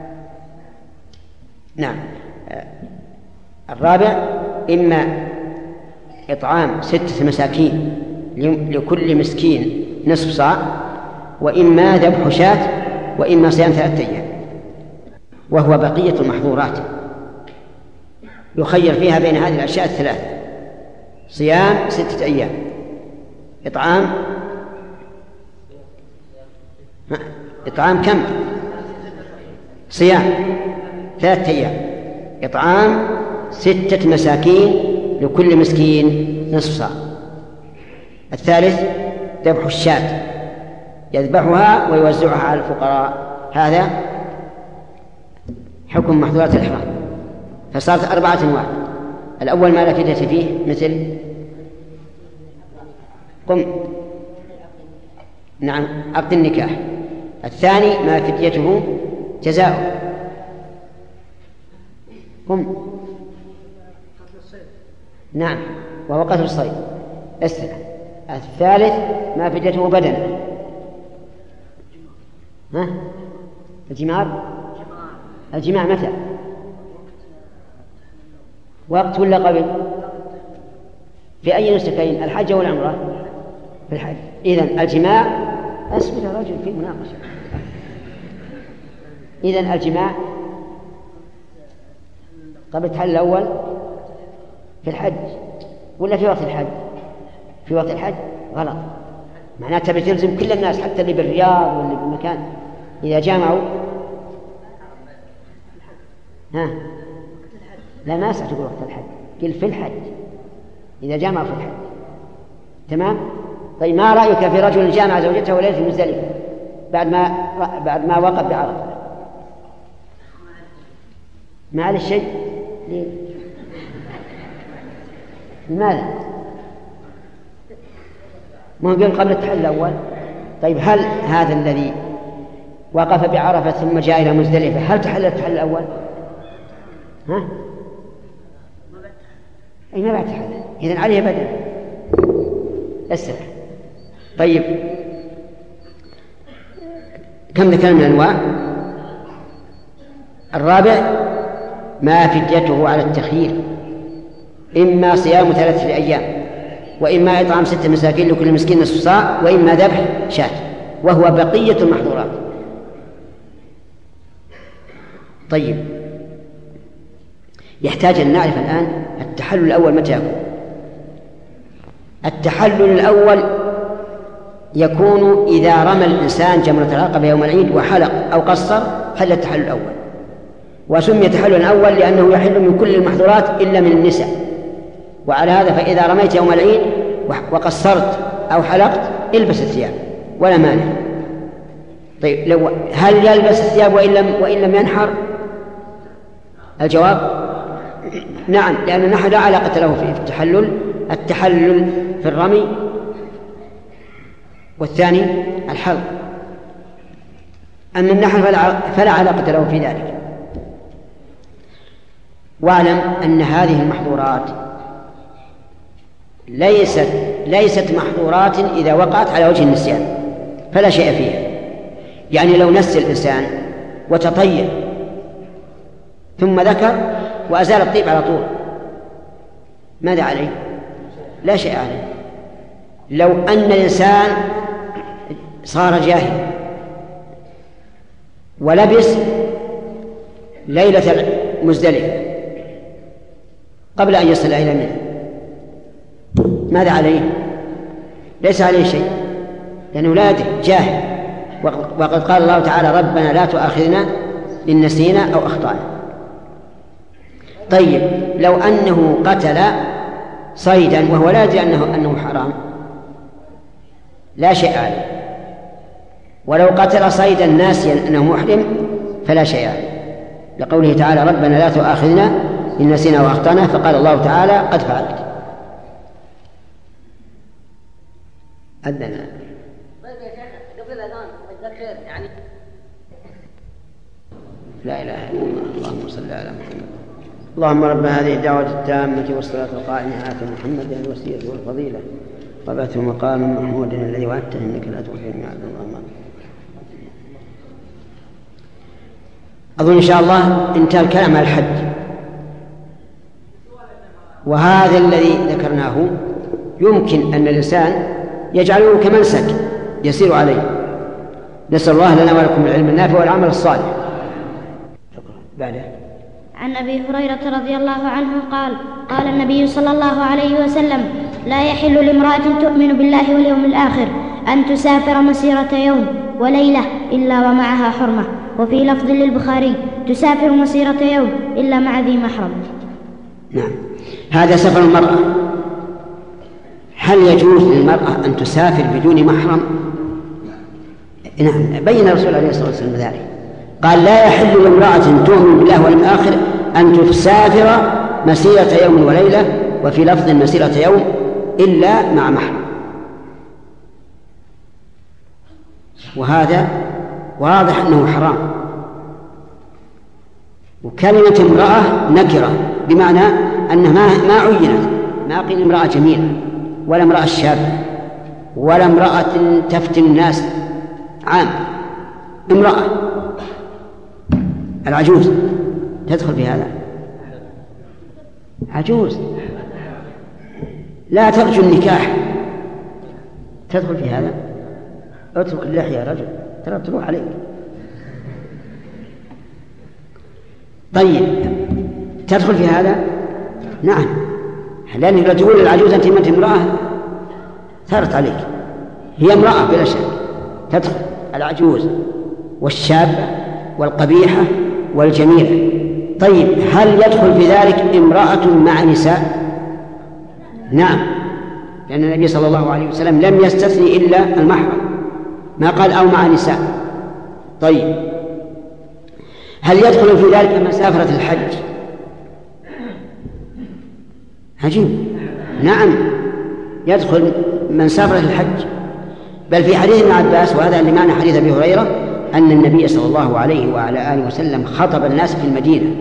نعم الرابع إما إطعام ستة مساكين لكل مسكين نصف صاع، وإما ذبح شاة، وإما صيام ثلاثة أيام، وهو بقية المحظورات يخير فيها بين هذه الأشياء الثلاث: صيام ستة أيام، إطعام إطعام كم؟ صيام ثلاثة أيام، إطعام ستة مساكين لكل مسكين نصف صاع. الثالث ذبح الشاة يذبحها ويوزعها على الفقراء. هذا حكم محظورات الإحرام، فصارت أربعة أنواع. الأول ما لا فدية فيه مثل قم نعم عقد النكاح. الثاني ما فديته جزاء قم نعم وهو قتل الصيد. الثالث ما فديته بدن ها الجماع. الجماع متى؟ وقت ولا قبل؟ في أي نسكين، الحج والعمرة؟ في الحج. إذن الجماع أسبل يا رجل في مناقشة. إذن الجماع قبل التحلل الأول في الحج ولا في وقت الحج؟ في وقت الحج غلط، معناتها بتلزم كل الناس حتى اللي بالرياض واللي بالمكان إذا جامعوا. ها لا ما يصح تقول وقت الحج، قل في الحج إذا جامعوا في الحج. تمام. طيب ما رأيك في رجل جامع زوجته وليلة في مزدلفة بعد ما بعد ما وقف بعرفة؟ ما عليه شيء؟ ليه؟ لماذا؟ ما قال قبل التحلل الأول؟ طيب هل هذا الذي وقف بعرفة ثم جاء إلى مزدلفة هل تحلل التحلل الأول؟ ها؟ أي ما بعد تحلل، إذن عليه بدل السبع. طيب كم ذكرنا من الأنواع؟ الرابع ما فديته على التخيير، إما صيام ثلاثة أيام، وإما إطعام ستة مساكين لكل مسكين نصف صاع، وإما ذبح شاة، وهو بقية المحظورات. طيب يحتاج أن نعرف الآن التحلل الأول متى يكون. التحلل الأول يكون إذا رمى الإنسان جمرة العقبة يوم العيد وحلق أو قصر حل التحلل الأول، وسمي تحلل الأول لأنه يحل من كل المحظورات إلا من النساء. وعلى هذا فإذا رميت يوم العيد وقصرت أو حلقت البس الثياب ولا مانع. طيب لو هل يلبس الثياب وإن لم, وإن لم ينحر؟ الجواب نعم، لأن النحر لا علاقة له في التحلل. التحلل في الرمي، والثاني الحلق. أما النحر فلا علاقة له في ذلك. واعلم أن هذه المحظورات ليست ليست محظورات إذا وقعت على وجه النسيان فلا شيء فيها. يعني لو نسي الإنسان وتطيب ثم ذكر وأزال الطيب على طول ماذا عليه؟ لا شيء عليه. لو أن الإنسان صار جاهلا ولبس ليلة مزدلفة قبل أن يصل إلى منى، ماذا عليه؟ ليس عليه شيء، لأنه لا يدري، جاهل. وقد قال الله تعالى ربنا لا تؤاخذنا إن نسينا أو أخطأنا. طيب لو أنه قتل صيدا وهو لا يدري أنه, أنه حرام لا شيء عليه، ولو قتل صيدا ناسيا أنه محرم فلا شيء عليه، لقوله تعالى ربنا لا تؤاخذنا إن نسينا أو أخطأنا، فقال الله تعالى قد فعلت. أذن. طيب يا شيخ قبل الأذان أتذكر يعني لا إله إلا الله. اللهم صل على محمد. اللهم رب هذه الدعوة التامة والصلاة القائمة آت محمد الوسيلة والفضيلة وبعثه مقام محمود الذي وعدته إنك لا تخلف الميعاد. اللهم أظن إن شاء الله انتهى الكلام على الحج، وهذا الذي ذكرناه يمكن أن الإنسان يجعله كمنسك يسير عليه. نسأل الله لنا ولكم العلم النافع والعمل الصالح. بعده عن أبي هريرة رضي الله عنه قال قال النبي صلى الله عليه وسلم لا يحل لامرأة تؤمن بالله واليوم الآخر أن تسافر مسيرة يوم وليلة إلا ومعها حرمة. وفي لفظ للبخاري تسافر مسيرة يوم إلا مع ذي محرم. نعم، هذا سفر المرأة. هل يجوز للمرأة أن تسافر بدون محرم؟ نعم، بين الرسول عليه الصلاة والسلام ذلك، قال لا يحل لامرأة تؤمن بالله واليوم الآخر أن تسافر مسيرة يوم وليلة، وفي لفظ مسيرة يوم إلا مع محرم. وهذا واضح أنه حرام. وكلمة امرأة نكرة بمعنى أنها ما, ما عينت، ما قيل امرأة جميلة ولا امرأة شابة ولا امرأة تفتن الناس، عام امرأة. العجوز تدخل في هذا، عجوز لا ترجو النكاح تدخل في هذا. اترك اللحية يا رجل ترى تروح عليك. طيب تدخل في هذا؟ نعم، لأنك لو تقول للعجوز أنت أنت امرأة ثارت عليك. هي امرأة بلا شك تدخل، العجوز والشابة والقبيحة والجميلة. طيب هل يدخل في ذلك امرأة مع نساء؟ نعم، لأن النبي صلى الله عليه وسلم لم يستثني إلا المحرم، ما قال أو مع نساء. طيب هل يدخل في ذلك من سافرة الحج؟ عجيب، نعم يدخل من سافرة الحج. بل في حديث ابن عباس، وهذا اللي معنى حديث أبي هريرة، أن النبي صلى الله عليه وعلى آله وسلم خطب الناس في المدينة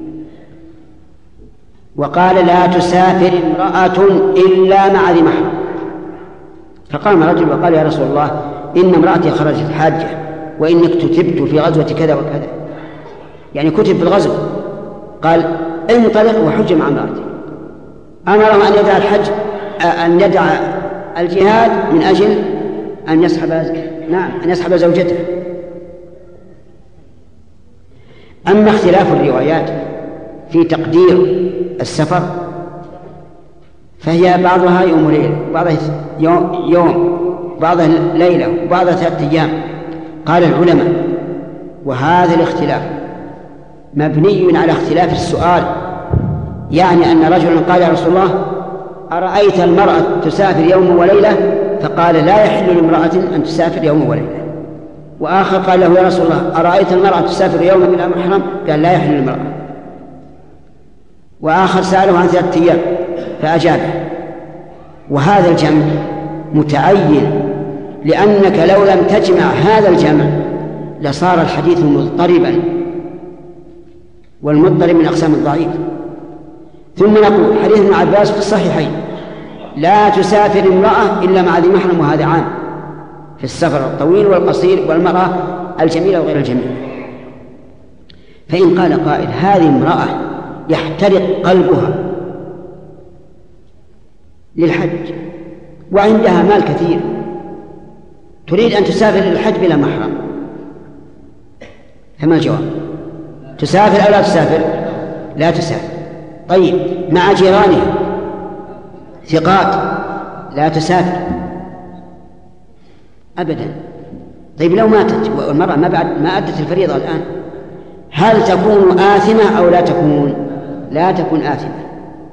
وقال لا تسافر امرأة إلا مع ذي محرم. فقام رجل وقال يا رسول الله إن امرأتي خرجت حاجة وإنك كتبت في غزوة كذا وكذا، يعني كتب في الغزو. قال انطلق وحج مع امرأتي. أمره أن يدع الحج، أن يدع الجهاد من أجل أن يسحب نعم أن يسحب زوجته. أما اختلاف الروايات في تقدير السفر فهي بعضها يوم وليلة، بعضها يوم, يوم بعضها ليلة وبعضها ثلاثة أيام. قال العلماء وهذا الاختلاف مبني على اختلاف السؤال، يعني أن رجلا قال يا رسول الله أرأيت المرأة تسافر يوم وليلة؟ فقال لا يحل لامرأة أن تسافر يوم وليلة. وآخر قال له يا رسول الله أرأيت المرأة تسافر يوما بلا محرم؟ قال لا يحل لامرأة. وآخر سأله عن ثلاثة أيام فأجابه. وهذا الجمع متعين، لأنك لو لم تجمع هذا الجمع لصار الحديث مضطربا، والمضطرب من أقسام الضعيف. ثم نقول حديث ابن عباس في الصحيحين لا تسافر امرأة إلا مع ذي محرم، وهذا عام في السفر الطويل والقصير والمرأة الجميلة وغير الجميلة. فإن قال قائل هذه امرأة يحترق قلبها للحج وعندها مال كثير تريد أن تسافر للحج بلا محرم، فما الجواب؟ تسافر أو لا تسافر؟ لا تسافر. طيب مع جيرانها ثقات لا تسافر أبدا. طيب لو ماتت والمرأة ما بعد ما أدت الفريضة الآن، هل تكون آثمة أو لا تكون؟ لا تكون آثمة،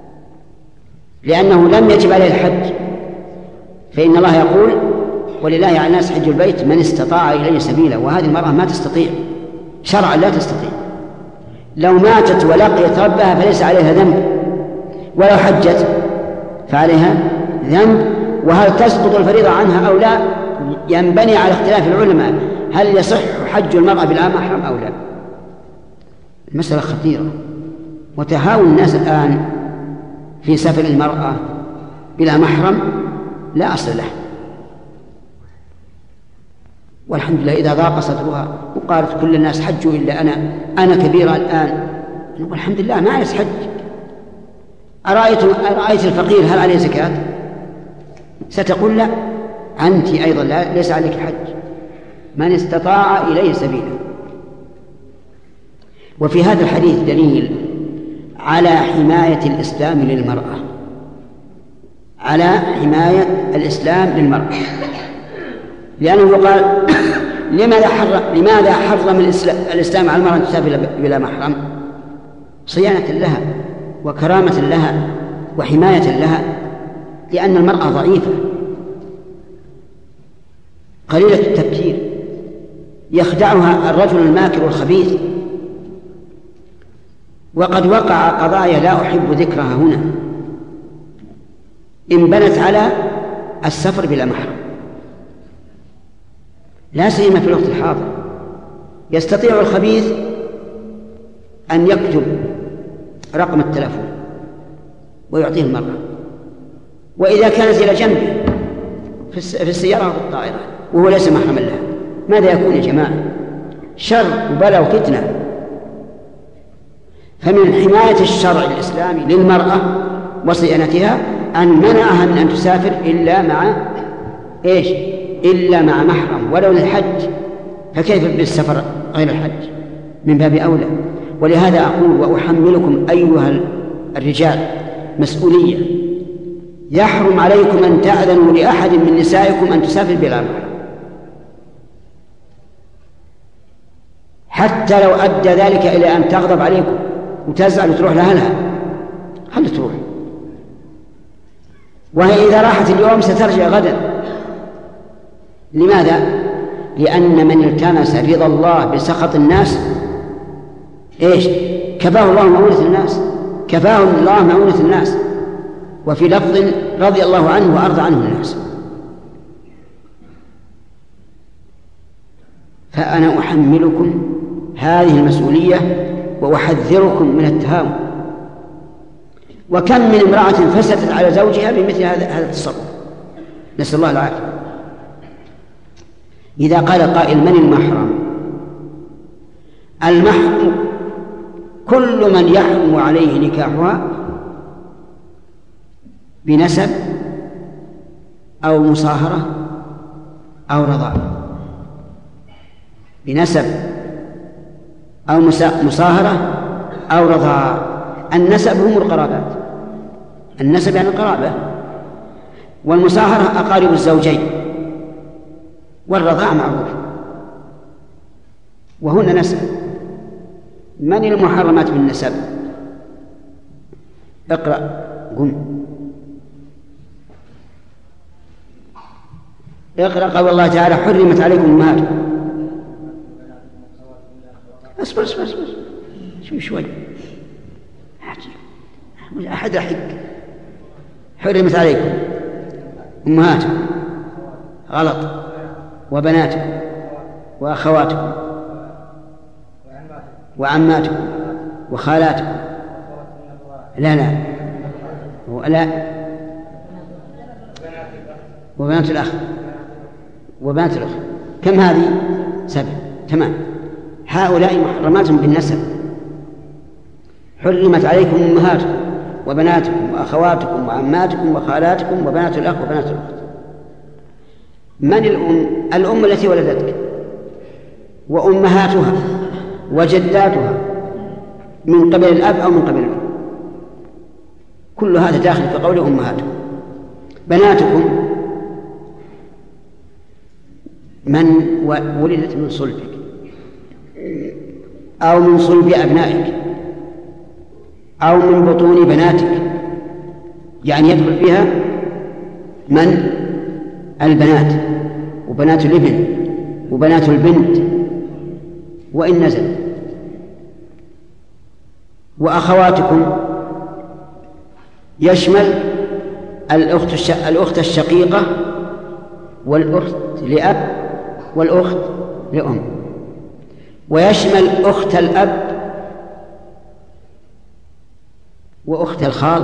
لأنه لم يجب عليه الحج. فإن الله يقول ولله على الناس حج البيت من استطاع إليه سبيلا، وهذه المرأة ما تستطيع شرعا، لا تستطيع. لو ماتت ولقيت ربها فليس عليها ذنب، ولو حجت فعليها ذنب. وهل تسقط الفريضة عنها أو لا ينبني على اختلاف العلماء، هل يصح حج المرأة بلا محرم أو لا؟ المسألة خطيرة، وتهاون الناس الآن في سفر المرأة بلا محرم لا أصل له. والحمد لله إذا ضاق صدرها وقالت كل الناس حجوا إلا أنا، أنا كبيرة الآن، نقول الحمد لله ما عليه حج. أرأيت أرأيت الفقير هل عليه زكاة؟ ستقول لا، أنت أيضا لا ليس عليك حج، من استطاع إليه سبيلا. وفي هذا الحديث دليل على حماية الإسلام للمرأة، على حماية الإسلام للمرأة، لأنه قال لماذا حرم لماذا حرم الإسلام على المرأة أن تسافر بلا محرم؟ صيانة لها وكرامة لها وحماية لها، لأن المرأة ضعيفة قليلة التفكير، يخدعها الرجل الماكر والخبيث. وقد وقع قضايا لا أحب ذكرها هنا انبنت على السفر بلا محرم، لا سيما في الوقت الحاضر. يستطيع الخبيث أن يكتب رقم التلفون ويعطيه المرأة، وإذا كانت إلى جنبه في السيارة أو في الطائرة وهو ليس محرما لها، ماذا يكون يا جماعة؟ شر وبلاء وفتنة. فمن حماية الشرع الإسلامي للمرأة وصيانتها أن منعها أن تسافر إلا مع إيش؟ إلا مع محرم ولو للحج، فكيف بالسفر غير الحج؟ من باب أولى. ولهذا أقول وأحملكم أيها الرجال مسؤولية، يحرم عليكم أن تأذنوا لأحد من نسائكم أن تسافر بلا محرم، حتى لو أدى ذلك إلى أن تغضب عليكم وتزعل وتروح لأهلها، خلي تروح. وهي إذا راحت اليوم سترجع غدا. لماذا؟ لأن من التمس رضا الله بسخط الناس إيش؟ كفاه الله مؤونة الناس، كفاه الله مؤونة الناس. وفي لفظ رضي الله عنه وأرضى عنه الناس. فأنا أحملكم هذه المسؤولية وأحذركم من التهاون. وكم من امرأة فسدت على زوجها بمثل هذا التصرف، نسأل الله العافية. إذا قال قائل من المحرم؟ المحرم كل من يحرم عليه نكاحها بنسب أو مصاهرة أو رضاعة، بنسب أو مصاهرة أو رضاعة. النسب هم القرابات، النسب يعني القرابة، والمصاهرة أقارب الزوجين، والرضاعة معروف وهن نسب. من المحرمات بالنسب؟ اقرأ قم اقرأ قول الله تعالى حرمت عليكم أمهاتكم. اصبر اصبر اصبر شوي شوي أحد رحق. حرمت عليكم أمهاتكم غلط، وبناتكم وأخواتكم وعماتكم وخالاتكم، لا لا لا وبنات الأخ وبنات الأخ. كم هذه؟ سبع. تمام. هؤلاء محرمات بالنسب. حرمت عليكم أمهاتكم وبناتكم وأخواتكم وعماتكم وخالاتكم وبنات الأخ وبنات الأخت. من الأم؟ الأم التي ولدتك، وأمهاتها وجداتها من قبل الأب أو من قبل الأم، كل هذا داخل في قول أمهاتكم. بناتكم من ولدت من صلبك أو من صلب أبنائك أو من بطون بناتك، يعني يدخل فيها من؟ البنات وبنات الابن وبنات البنت وإن نزل. وأخواتكم يشمل الأخت الأخت الشقيقة والأخت لأب والأخت لأم، ويشمل أخت الأب وأخت الخال.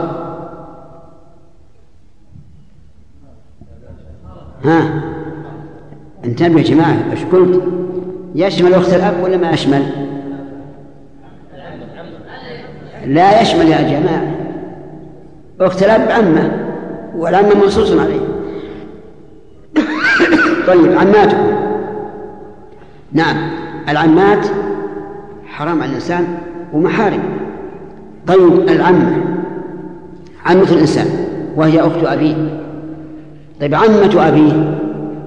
ها انتبهوا يا جماعة، ايش قلت؟ يشمل أخت الأب ولا ما يشمل؟ لا يشمل يا جماعة، أخت الأب عمة، والعمة منصوص عليه. طيب عماتكم، نعم العمات حرام على الإنسان ومحارم. طيب العمة عمة الإنسان وهي أخت أبيه، طيب عمة أبيه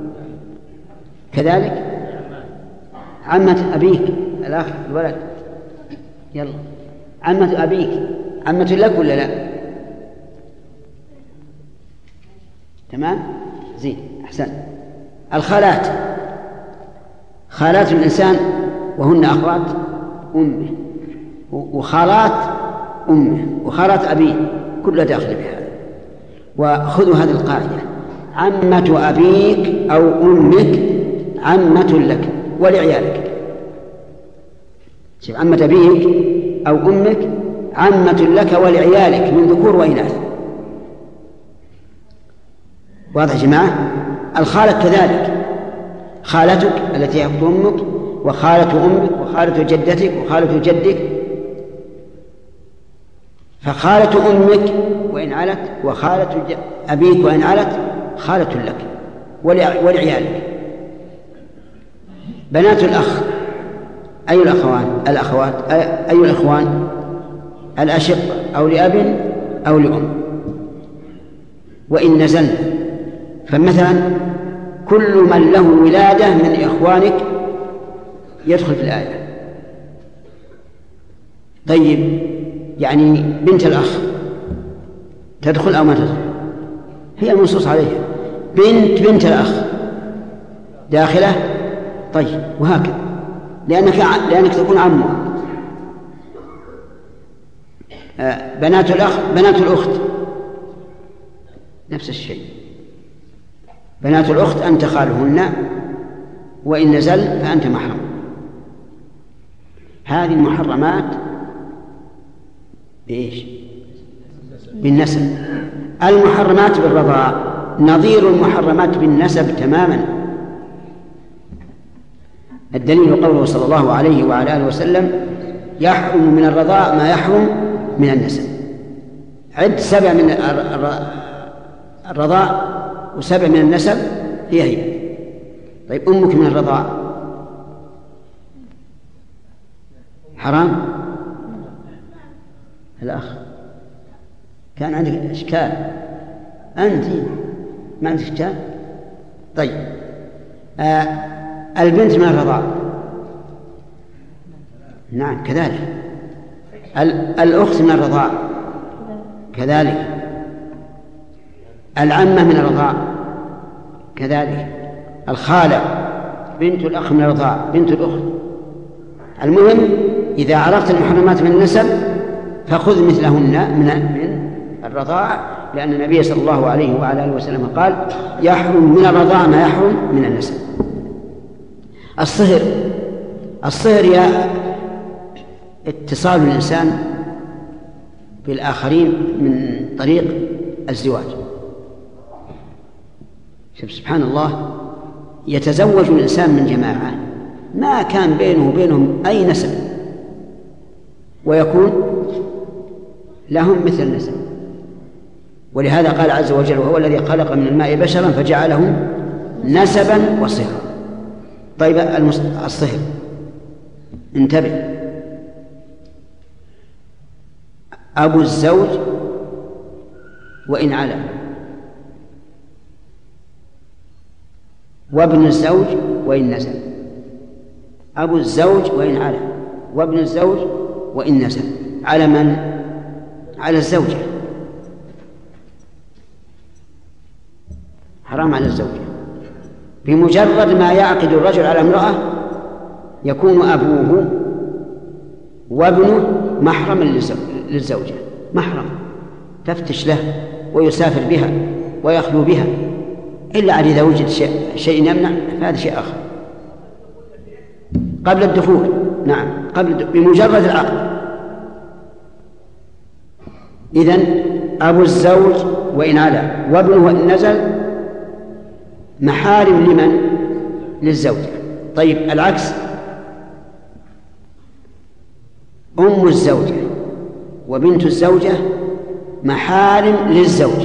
كذلك، عمة أبيك الأخ الولد، يلا عمة أبيك عمة لك ولا لا؟ تمام زين أحسن. الخالات، خالات الإنسان وهن أخوات أمه وخالات أمه وخالات أبيه، كل داخل بهذا. وخذوا هذه القاعدة: عمة أبيك أو أمك عمة لك ولعيالك. شوف، عمة أبيك أو أمك عمة لك ولعيالك من ذكور وإناث. واضح يا جماعة؟ الخالة كذلك، خالتك التي هي أمك وخالة أمك وخالة جدتك وخالة جدك، فخالة أمك وإن علت وخالة أبيك وإن علت خالة لك ولعيالك. بنات الأخ، أي الأخوان الأخوات أي الأخوان الأشقة أو لأب أو لأم. وإن نزل، فمثلا كل من له ولادة من إخوانك يدخل في الآية. طيب يعني بنت الأخ تدخل أو ما تدخل؟ هي المنصوص عليها، بنت بنت الأخ داخلة. طيب وهكذا، لأنك لأنك تكون عمه. بنات الأخ بنات الأخت نفس الشيء، بنات الأخت أنت خالهن، وإن نزل فأنت محرم. هذه المحرمات بإيش؟ بالنسب. المحرمات بالرضاع نظير المحرمات بالنسب تماما. الدليل قوله صلى الله عليه وعلى آله وسلم: يحرم من الرضاع ما يحرم من النسب. عد سبع من الرضاع وسبع من النسب، هي هي. طيب أمك من الرضاع حرام؟ الأخ كان عندك إشكال، أنت ما عندك إشكال. طيب آه البنت من الرضاع نعم كذلك. الأخت من الرضاع كذلك. العمة من الرضاع كذلك. الخالة بنت الأخ من الرضاع، بنت الأخت. المهم إذا عرفت المحرمات من النسب فخذ مثلهن من الرضاع، لأن النبي صلى الله عليه وعلى آله وسلم قال: يحرم من الرضاع ما يحرم من النسب. الصهر، الصهر يا اتصال الإنسان بالآخرين من طريق الزواج. شوف سبحان الله، يتزوج الإنسان من جماعة ما كان بينه وبينهم أي نسب، ويكون لهم مثل نسب. ولهذا قال عز وجل: وهو الذي خلق من الماء بشرا فجعله نسبا وصهرا. طيب الصهر انتبه، أبو الزوج وإن علا، وابن الزوج وإن نزل. أبو الزوج وإن علا، وابن الزوج وإن نزل. على من؟ على الزوجة، حرام على الزوجة. بمجرد ما يعقد الرجل على امرأة يكون أبوه وابنه محرما للزوجة، محرم، تفتش له ويسافر بها ويخلو بها، إلا عن إذا وجد شيء, شيء يمنع، فهذا شيء آخر. قبل الدخول، نعم، قبل بمجرد العقد. إذن أبو الزوج وإن علا وابنه وإن نزل محارم لمن؟ للزوجة. طيب العكس، أم الزوجة وبنت الزوجة محارم للزوج.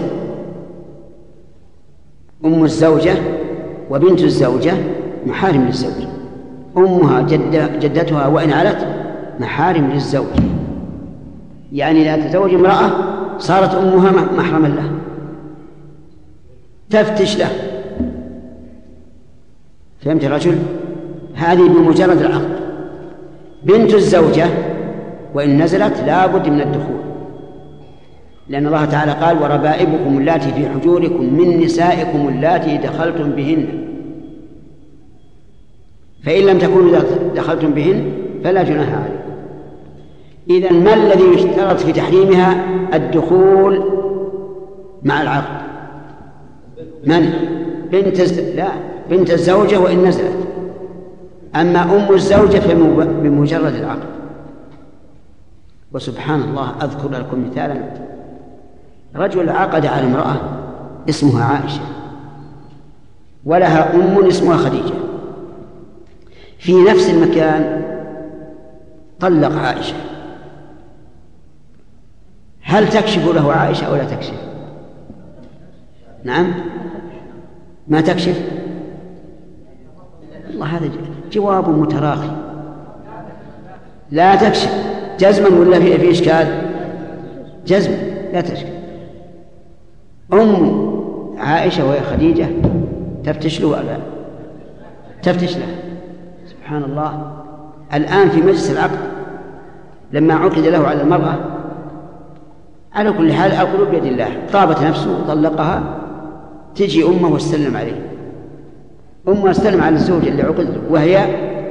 أم الزوجة وبنت الزوجة محارم للزوج، أمها جد جدتها وإن علت محارم للزوج. يعني إذا تزوج امرأة صارت أمها محرما له، تفتش له. فهمت الرجل؟ هذه بمجرد العقد. بنت الزوجة وإن نزلت لا بد من الدخول، لأن الله تعالى قال: وربائبكم اللاتي في حجوركم من نسائكم اللاتي دخلتم بهن. فإن لم تكونوا دخلتم بهن فلا جناح عليكم. إذن ما الذي يشترط في تحريمها؟ الدخول مع العقد. من؟ بنت الز... لا بنت الزوجة وإن نزلت. أما أم الزوجة فبمجرد العقد. وسبحان الله، أذكر لكم مثالا. رجل عقد على امرأة اسمها عائشة ولها أم اسمها خديجة، في نفس المكان طلق عائشة. هل تكشف له عائشة أو لا تكشف؟ نعم، ما تكشف. الله، هذا جواب متراخي. لا تكشف جزما ولا في في إشكال؟ جزما لا تكشف. أم عائشة وهي خديجة تفتش له ولا تفتش له؟ سبحان الله. الآن في مجلس العقد لما عقد له على المرأة، على كل حال القلوب بيد الله، طابت نفسه وطلقها، تجي أمه واستلم عليه. أمه استلم على الزوج اللي عقد له، وهي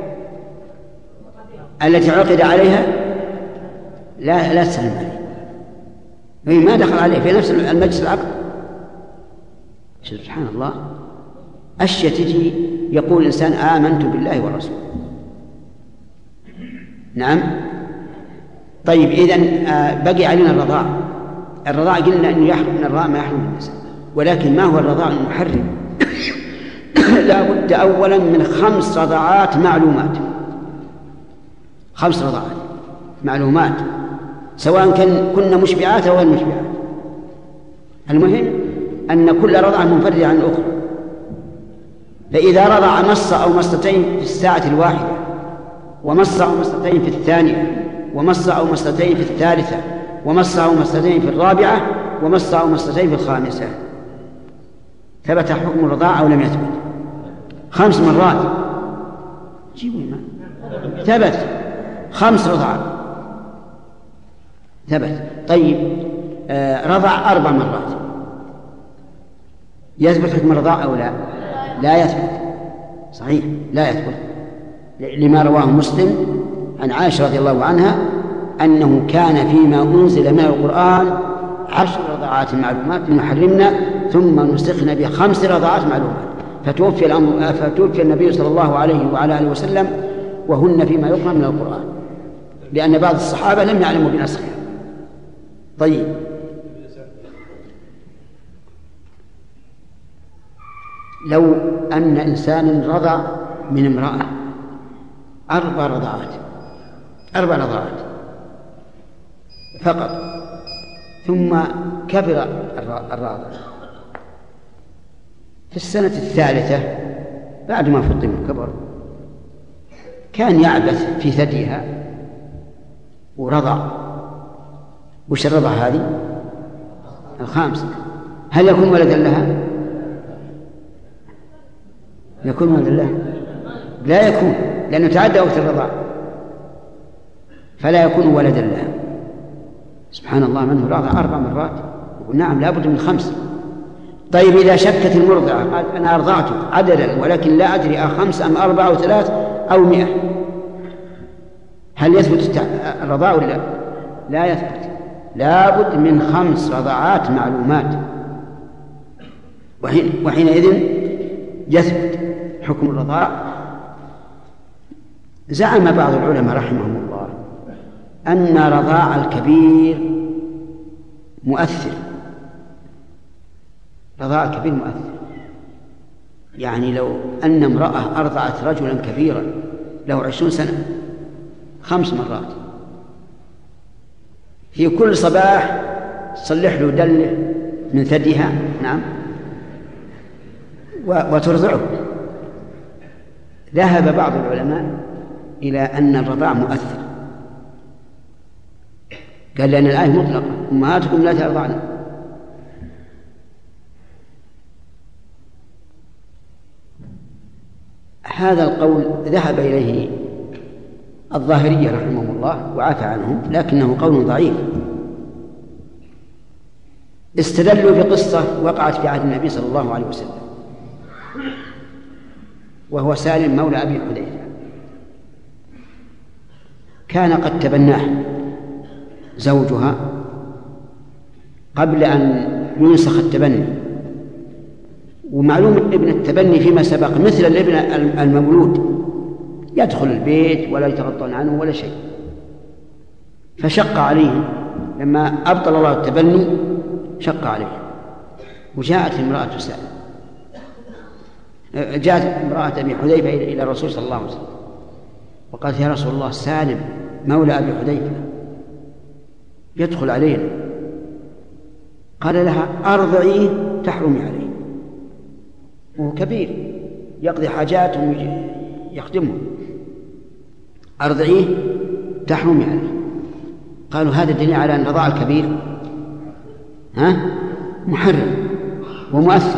التي عقد عليها لا لا تسلم عليه، هي ما دخل عليه في نفس المجلس العقد. سبحان الله، أشياء تجي يقول الإنسان آمنت بالله والرسول. نعم. طيب إذن بقي علينا الرضاع. الرضاع قلنا أنه يحرم من الرضاع ما يحرم من النساء، ولكن ما هو الرضاع المحرم؟ لا بد أولا من خمس رضاعات معلومات، خمس رضاعات معلومات، سواء كان كنا مشبعات أو غير مشبعات. المهم أن كل رضعة منفردة عن الأخرى. فإذا رضع مص أو مصتين في الساعة الواحدة، ومص أو مصتين في الثانية، ومص أو مصتين في الثالثة، ومص أو مصتين في الرابعة، ومص أو مصتين في الخامسة، ثبت حكم الرضاعة أو لم يثبت؟ خمس مرات. جيبوا ما ثبت خمس رضعات ثبت. طيب آه رضع أربع مرات، يثبت حكم الرضاعة أو لا؟ لا يثبت. صحيح لا يثبت، لما رواه مسلم عن عائشة رضي الله عنها أنه كان فيما أنزل من القرآن عشر رضعات معلومات محرمنا ثم نسخنا بخمس رضعات معلومات، فتوفي الأمر فتوفي النبي صلى الله عليه وعلى آله وسلم وهن فيما يقرأ من القرآن، لأن بعض الصحابة لم يعلموا بنسخها. طيب لو أن إنسانا رضع من امرأة أربع رضعات أربع رضعات فقط، ثم كبر الراضع في السنة الثالثة بعد ما فطم وكبر كان يعبث في ثديها ورضع. وش الرضع هذه؟ الخامس. هل يكون ولدا لها؟ يكون ولدا لها؟ لا يكون، لأنه تعدى وقت الرضاع، فلا يكون ولدا لها. سبحان الله، منه رضع أربع مرات. يقول نعم لابد من خمس. طيب إذا شكت المرضعة قال أنا أرضعتك عددا ولكن لا أدري أخمس أم أربع أو ثلاث أو مئة، هل يثبت الرضاع ولا لا؟ لا يثبت، لابد من خمس رضعات معلومات، وحين وحينئذ يثبت حكم الرضاع. زعم بعض العلماء رحمهم الله أن رضاع الكبير مؤثر. رضاع الكبير مؤثر، يعني لو أن امرأة أرضعت رجلا كبيرا له عشرون سنة خمس مرات في كل صباح تصلح له دله من ثديها، نعم، وترضعه، ذهب بعض العلماء إلى أن الرضاع مؤثر. قال لأن الآية مطلقة أمهاتكم لا ترضعن. هذا القول ذهب إليه الظاهرية رحمهم الله وعفى عنهم، لكنه قول ضعيف. استدلوا بقصة وقعت في عهد النبي صلى الله عليه وسلم، وهو سالم مولى أبي حذيفة. كان قد تبناه زوجها قبل أن ينسخ التبني، ومعلوم ابن التبني فيما سبق مثل الابن المولود يدخل البيت ولا يتغطون عنه ولا شيء، فشق عليه لما أبطل الله التبني شق عليه. وجاءت امرأة سالم، جاءت امرأة أبي حذيفة إلى الرسول صلى الله عليه وسلم وقالت يا رسول الله سالم مولى أبي حذيفة يدخل علينا. قال لها أرضعيه تحرمي عليه، وهو كبير يقضي حاجاتهم يخدمهم، أرضعيه تحرمي عليه. قالوا هذا دليل على أن رضاع الكبير ها محرم ومؤثر،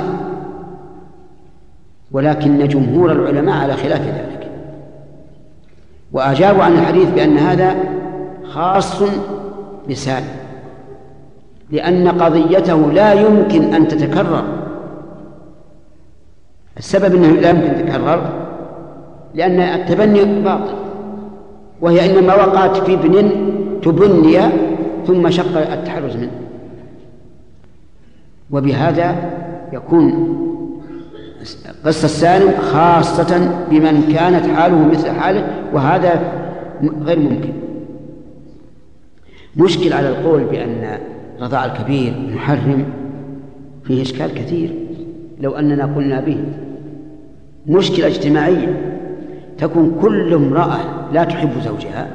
ولكن جمهور العلماء على خلاف ذلك، وأجابوا عن الحديث بأن هذا خاص بسالم، لأن قضيته لا يمكن أن تتكرر. السبب أنه لا يمكن تتكرر لأن التبني باطل، وهي إنما وقعت في ابن تبني ثم شق التحرز منه، وبهذا يكون قصة سالم خاصة بمن كانت حاله مثل حاله، وهذا غير ممكن. مشكل على القول بأن رضاع الكبير محرم فيه إشكال كثير لو أننا قلنا به. مشكلة اجتماعية، تكون كل امرأة لا تحب زوجها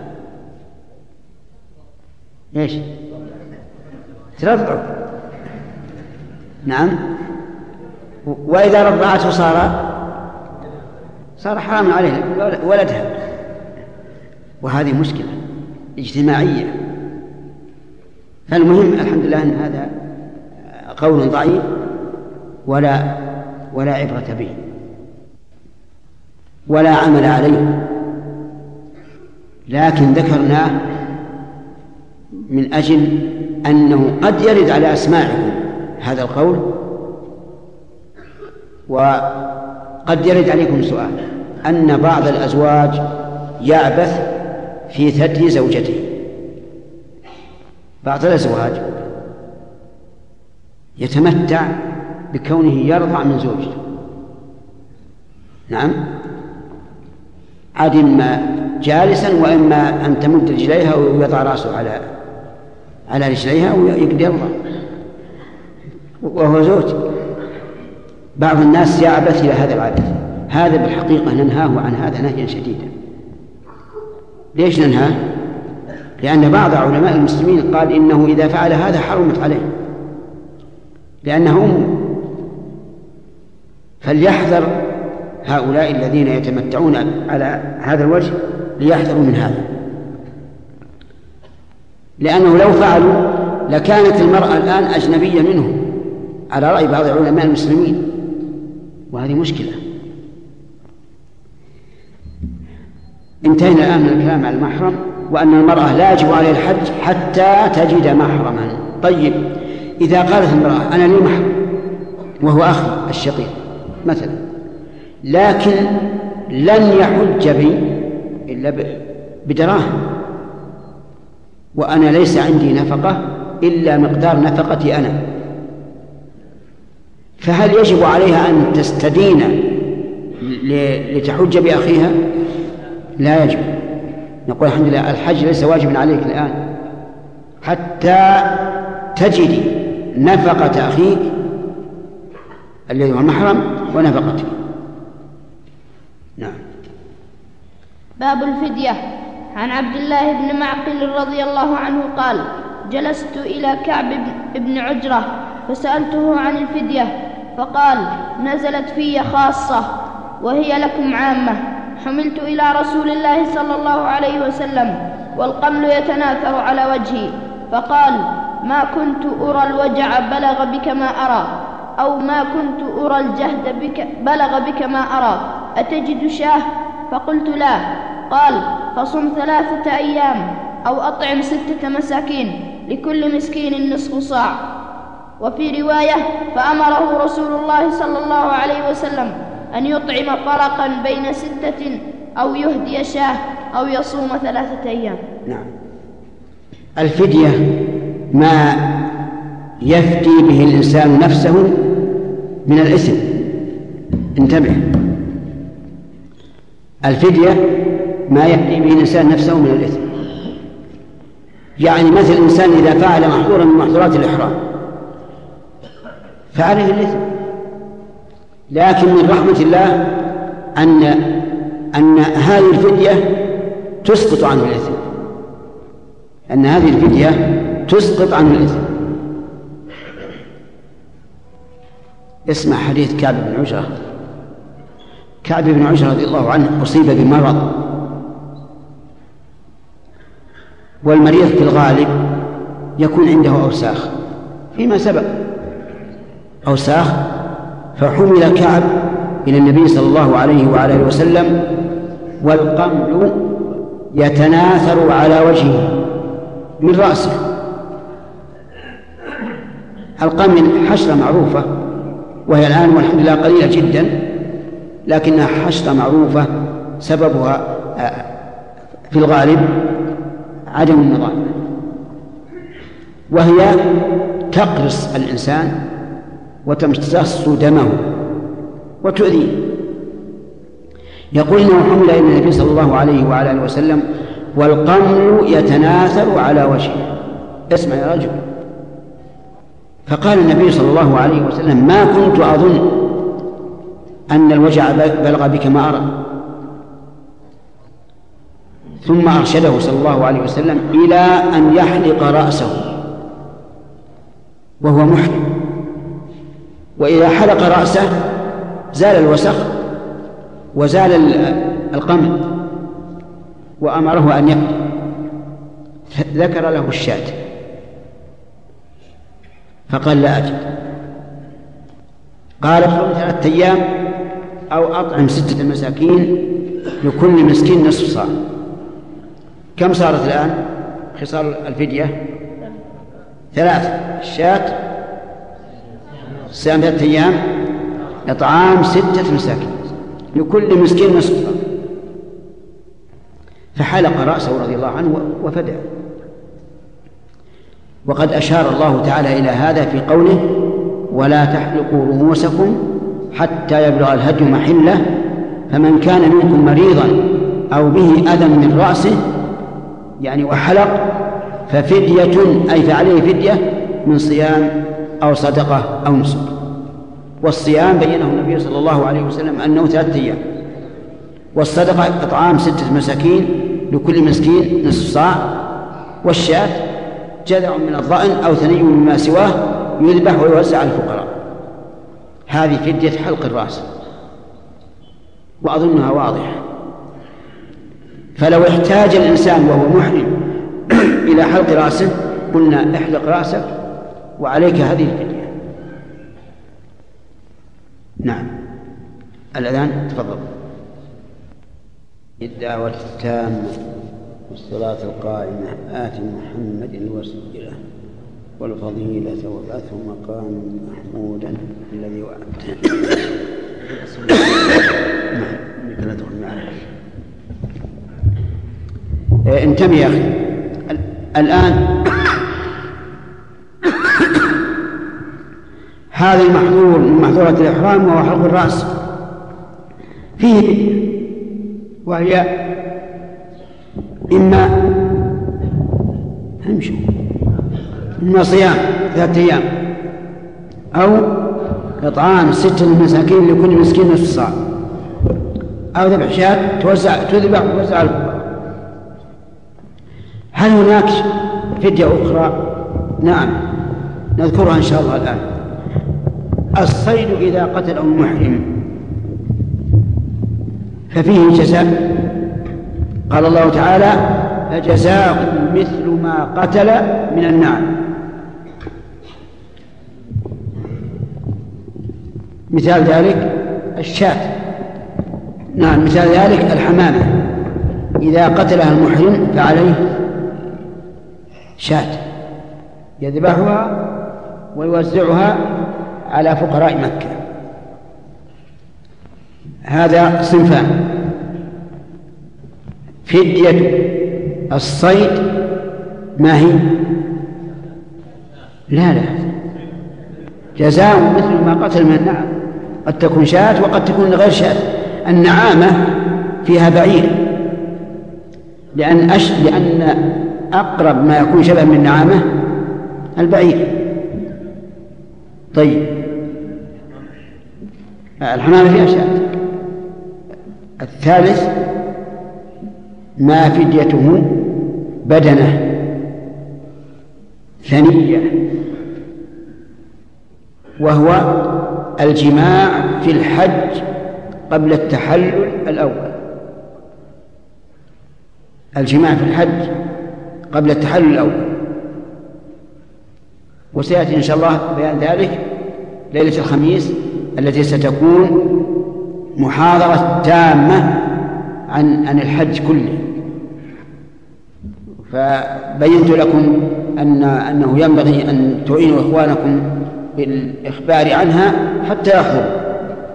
ايش ترضعه، نعم، وإذا رضعته صار صار حرام عليه ولدها، وهذه مشكلة اجتماعية. فالمهم الحمد لله أن هذا قول ضعيف ولا ولا عبرة به ولا عمل عليه، لكن ذكرناه من أجل أنه قد يرد على أسماعكم هذا القول، وقد يرد عليكم سؤال أن بعض الأزواج يعبث في ثدي زوجته. بعض الأزواج يتمتع بكونه يرضع من زوجته، نعم، عاد إما جالسا وإما أن تمد رجليها ويضع رأسه على على رجليها ويقدر يرضع وهو زوج. بعض الناس يعبث إلى هذا العبث، هذا بالحقيقة ننهاه عن هذا نهيا شديدا. ليش ننهاه؟ لأن بعض علماء المسلمين قال إنه إذا فعل هذا حرمت عليه لأنه أمه، فليحذر هؤلاء الذين يتمتعون على هذا الوجه ليحذروا من هذا، لأنه لو فعلوا لكانت المرأة الآن أجنبية منه على رأي بعض علماء المسلمين، وهذه مشكلة. انتهينا الآن من الكلام على المحرم، وأن المرأة لا يجب عليها الحج حتى تجد محرما. طيب، إذا قالت المرأة أنا لي محرم وهو أخي الشقيق مثلا، لكن لن يحج بي إلا بدراهم، وأنا ليس عندي نفقة إلا مقدار نفقتي أنا، فهل يجب عليها أن تستدين لتحج بأخيها؟ لا يجب. نقول الحمد لله الحج ليس واجبا عليك الآن حتى تجدي نفقة أخيك الذي هو المحرم ونفقتك. نعم. باب الفدية. عن عبد الله بن معقل رضي الله عنه قال: جلست إلى كعب بن عجرة فسألته عن الفدية فقال: نزلت في خاصة وهي لكم عامة. حملت إلى رسول الله صلى الله عليه وسلم والقمل يتناثر على وجهي، فقال: ما كنت أرى الوجع بلغ بك ما أرى، أو ما كنت أرى الجهد بك بلغ بك ما أرى، أتجد شاه؟ فقلت: لا. قال: فصم ثلاثة أيام أو أطعم ستة مساكين لكل مسكين نصف صاع. وفي رواية: فأمره رسول الله صلى الله عليه وسلم أن يطعم فرقا بين ستة أو يهدي شاه أو يصوم ثلاثة أيام. نعم. الفدية ما يفدي به الإنسان نفسه من الإثم. انتبه، الفدية ما يفدي به الإنسان نفسه من الإثم. يعني مثل الإنسان إذا فعل محظورا من محظورات الإحرام فعليه الإثم، لكن من رحمة الله أن أن هذه الفدية تسقط عنه الإثم، أن هذه الفدية تسقط عنه الإثم. اسمع حديث كعب بن عجرة. كعب بن عجرة رضي الله عنه أصيب بمرض، والمريض في الغالب يكون عنده أوساخ فيما سبق أوساخ، فحمل كعب إلى النبي صلى الله عليه وعلى آله وسلم والقمل يتناثر على وجهه من رأسه. القمل حشرة معروفة، وهي الآن والحمد لله قليلة جدا، لكنها حشرة معروفة سببها في الغالب عدم النظام، وهي تقرص الإنسان وتمتص دمه وتؤذيه. يقول إنه حمل إلى النبي صلى الله عليه وعلى آله وسلم والقمل يتناثر على وجهه. اسمع يا رجل. فقال النبي صلى الله عليه وسلم: ما كنت أظن أن الوجع بلغ بك ما أرى. ثم أرشده صلى الله عليه وسلم إلى أن يحلق رأسه وهو محرم، وإذا حلق رأسه زال الوسخ وزال القمل، وأمره أن يقضي. ذكر له الشاة فقال: لا أجد. قال: صم ثلاثة أيام أو أطعم ستة مساكين لكل مسكين نصف صاع. كم صارت الآن خصال الفدية؟ ثلاثة. الشاة صيام ثلاثة أيام، إطعام ستة مساكين لكل مسكين نصف صاع. فحلق رأسه رضي الله عنه وفدع. وقد أشار الله تعالى إلى هذا في قوله: ولا تحلقوا رؤوسكم حتى يبلغ الهدي محله، فمن كان منكم مريضا أو به أذى من رأسه يعني وحلق ففدية، أي فعليه فدية من صيام أو صدقة أو نسك. والصيام بينه النبي صلى الله عليه وسلم أنه ثلاثة أيام، والصدقة إطعام ستة مساكين لكل مسكين نصف صاع، والشاة جذع من الضأن أو ثني مما سواه يذبح ويوزع على الفقراء. هذه فدية حلق الرأس. وأظنها واضحة. فلو احتاج الإنسان وهو محرم إلى حلق رأسه قلنا احلق رأسك وعليك هذه الفدية. نعم. الأذان تفضل. الدعوة التامة والصلاة القائمة آت محمد الوسيلة والفضيلة وبعثه مقام محمودا الذي وعدته. انتبه يا أخي. الآن هذا المحظور من محظورات الإحرام وهو حلق الرأس فيه، وهي إما امشوا إما صيام ثلاثة أيام أو إطعام ستة مساكين لكل مسكين نصف صاع أو ذبح شاة توزع تذبح وتوزع على الفقراء. هل هناك فدية أخرى؟ نعم نذكرها إن شاء الله الآن. الصيد إذا قتله المحرم ففيه جزاء. قال الله تعالى فجزاء مثل ما قتل من النعم. مثال ذلك الشاة. نعم مثال ذلك الحمامة إذا قتلها المحرم فعليه شاة يذبحها ويوزعها على فقراء مكة. هذا صنفان. فدية الصيد ما هي؟ لا لا جزاء مثل ما قتل من النعم. قد تكون شاة وقد تكون غير شاة. النعامة فيها بعير لأن, أش... لأن أقرب ما يكون شبه من النعامة البعير. طيب الحمامة فيها شاة. الثالث ما فديته بدنه ثنية وهو الجماع في الحج قبل التحلل الأول. الجماع في الحج قبل التحلل الأول، وسيأتي إن شاء الله بيان ذلك ليلة الخميس التي ستكون محاضرة تامة عن عن الحج كله. فبينت لكم أن أنه ينبغي أن تعينوا إخوانكم بالإخبار عنها حتى يحضروا.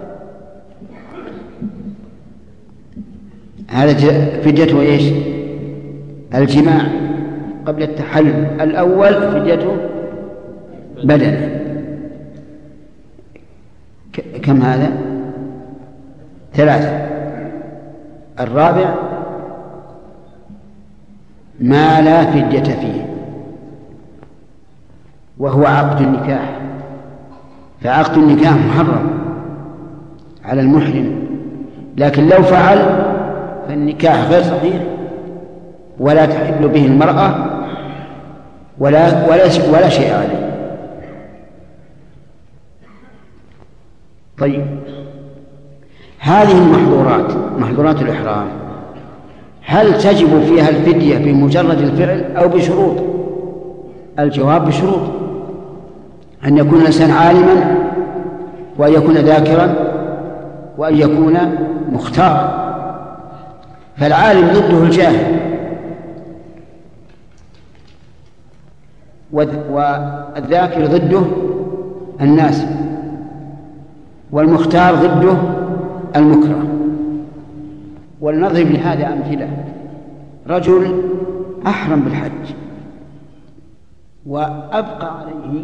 هذا فديته إيش؟ الجماع قبل التحلل الأول فديته بدنه. كم هذا؟ ثلاثة. الرابع ما لا فدية فيه وهو عقد النكاح. فعقد النكاح محرم على المحرم، لكن لو فعل فالنكاح غير صحيح ولا تحل به المرأة ولا ولا ولا شيء عليه. طيب هذه المحظورات محظورات الإحرام هل تجب فيها الفدية بمجرد الفعل أو بشروط؟ الجواب بشروط: أن يكون الإنسان عالما، وأن يكون ذاكرا، وأن يكون مختارا. فالعالم ضده الجاهل، والذاكر ضده الناس، والمختار ضده المكره. ولنضرب لهذا أمثلة: رجل أحرم بالحج وأبقى عليه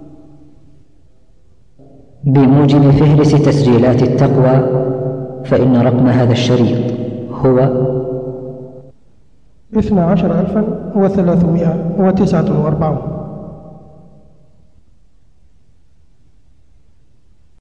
بموجب فهرس تسجيلات التقوى، فإن رقم هذا الشريط هو اثنا عشر ألفا وثلاثمائة وتسعة وأربعون.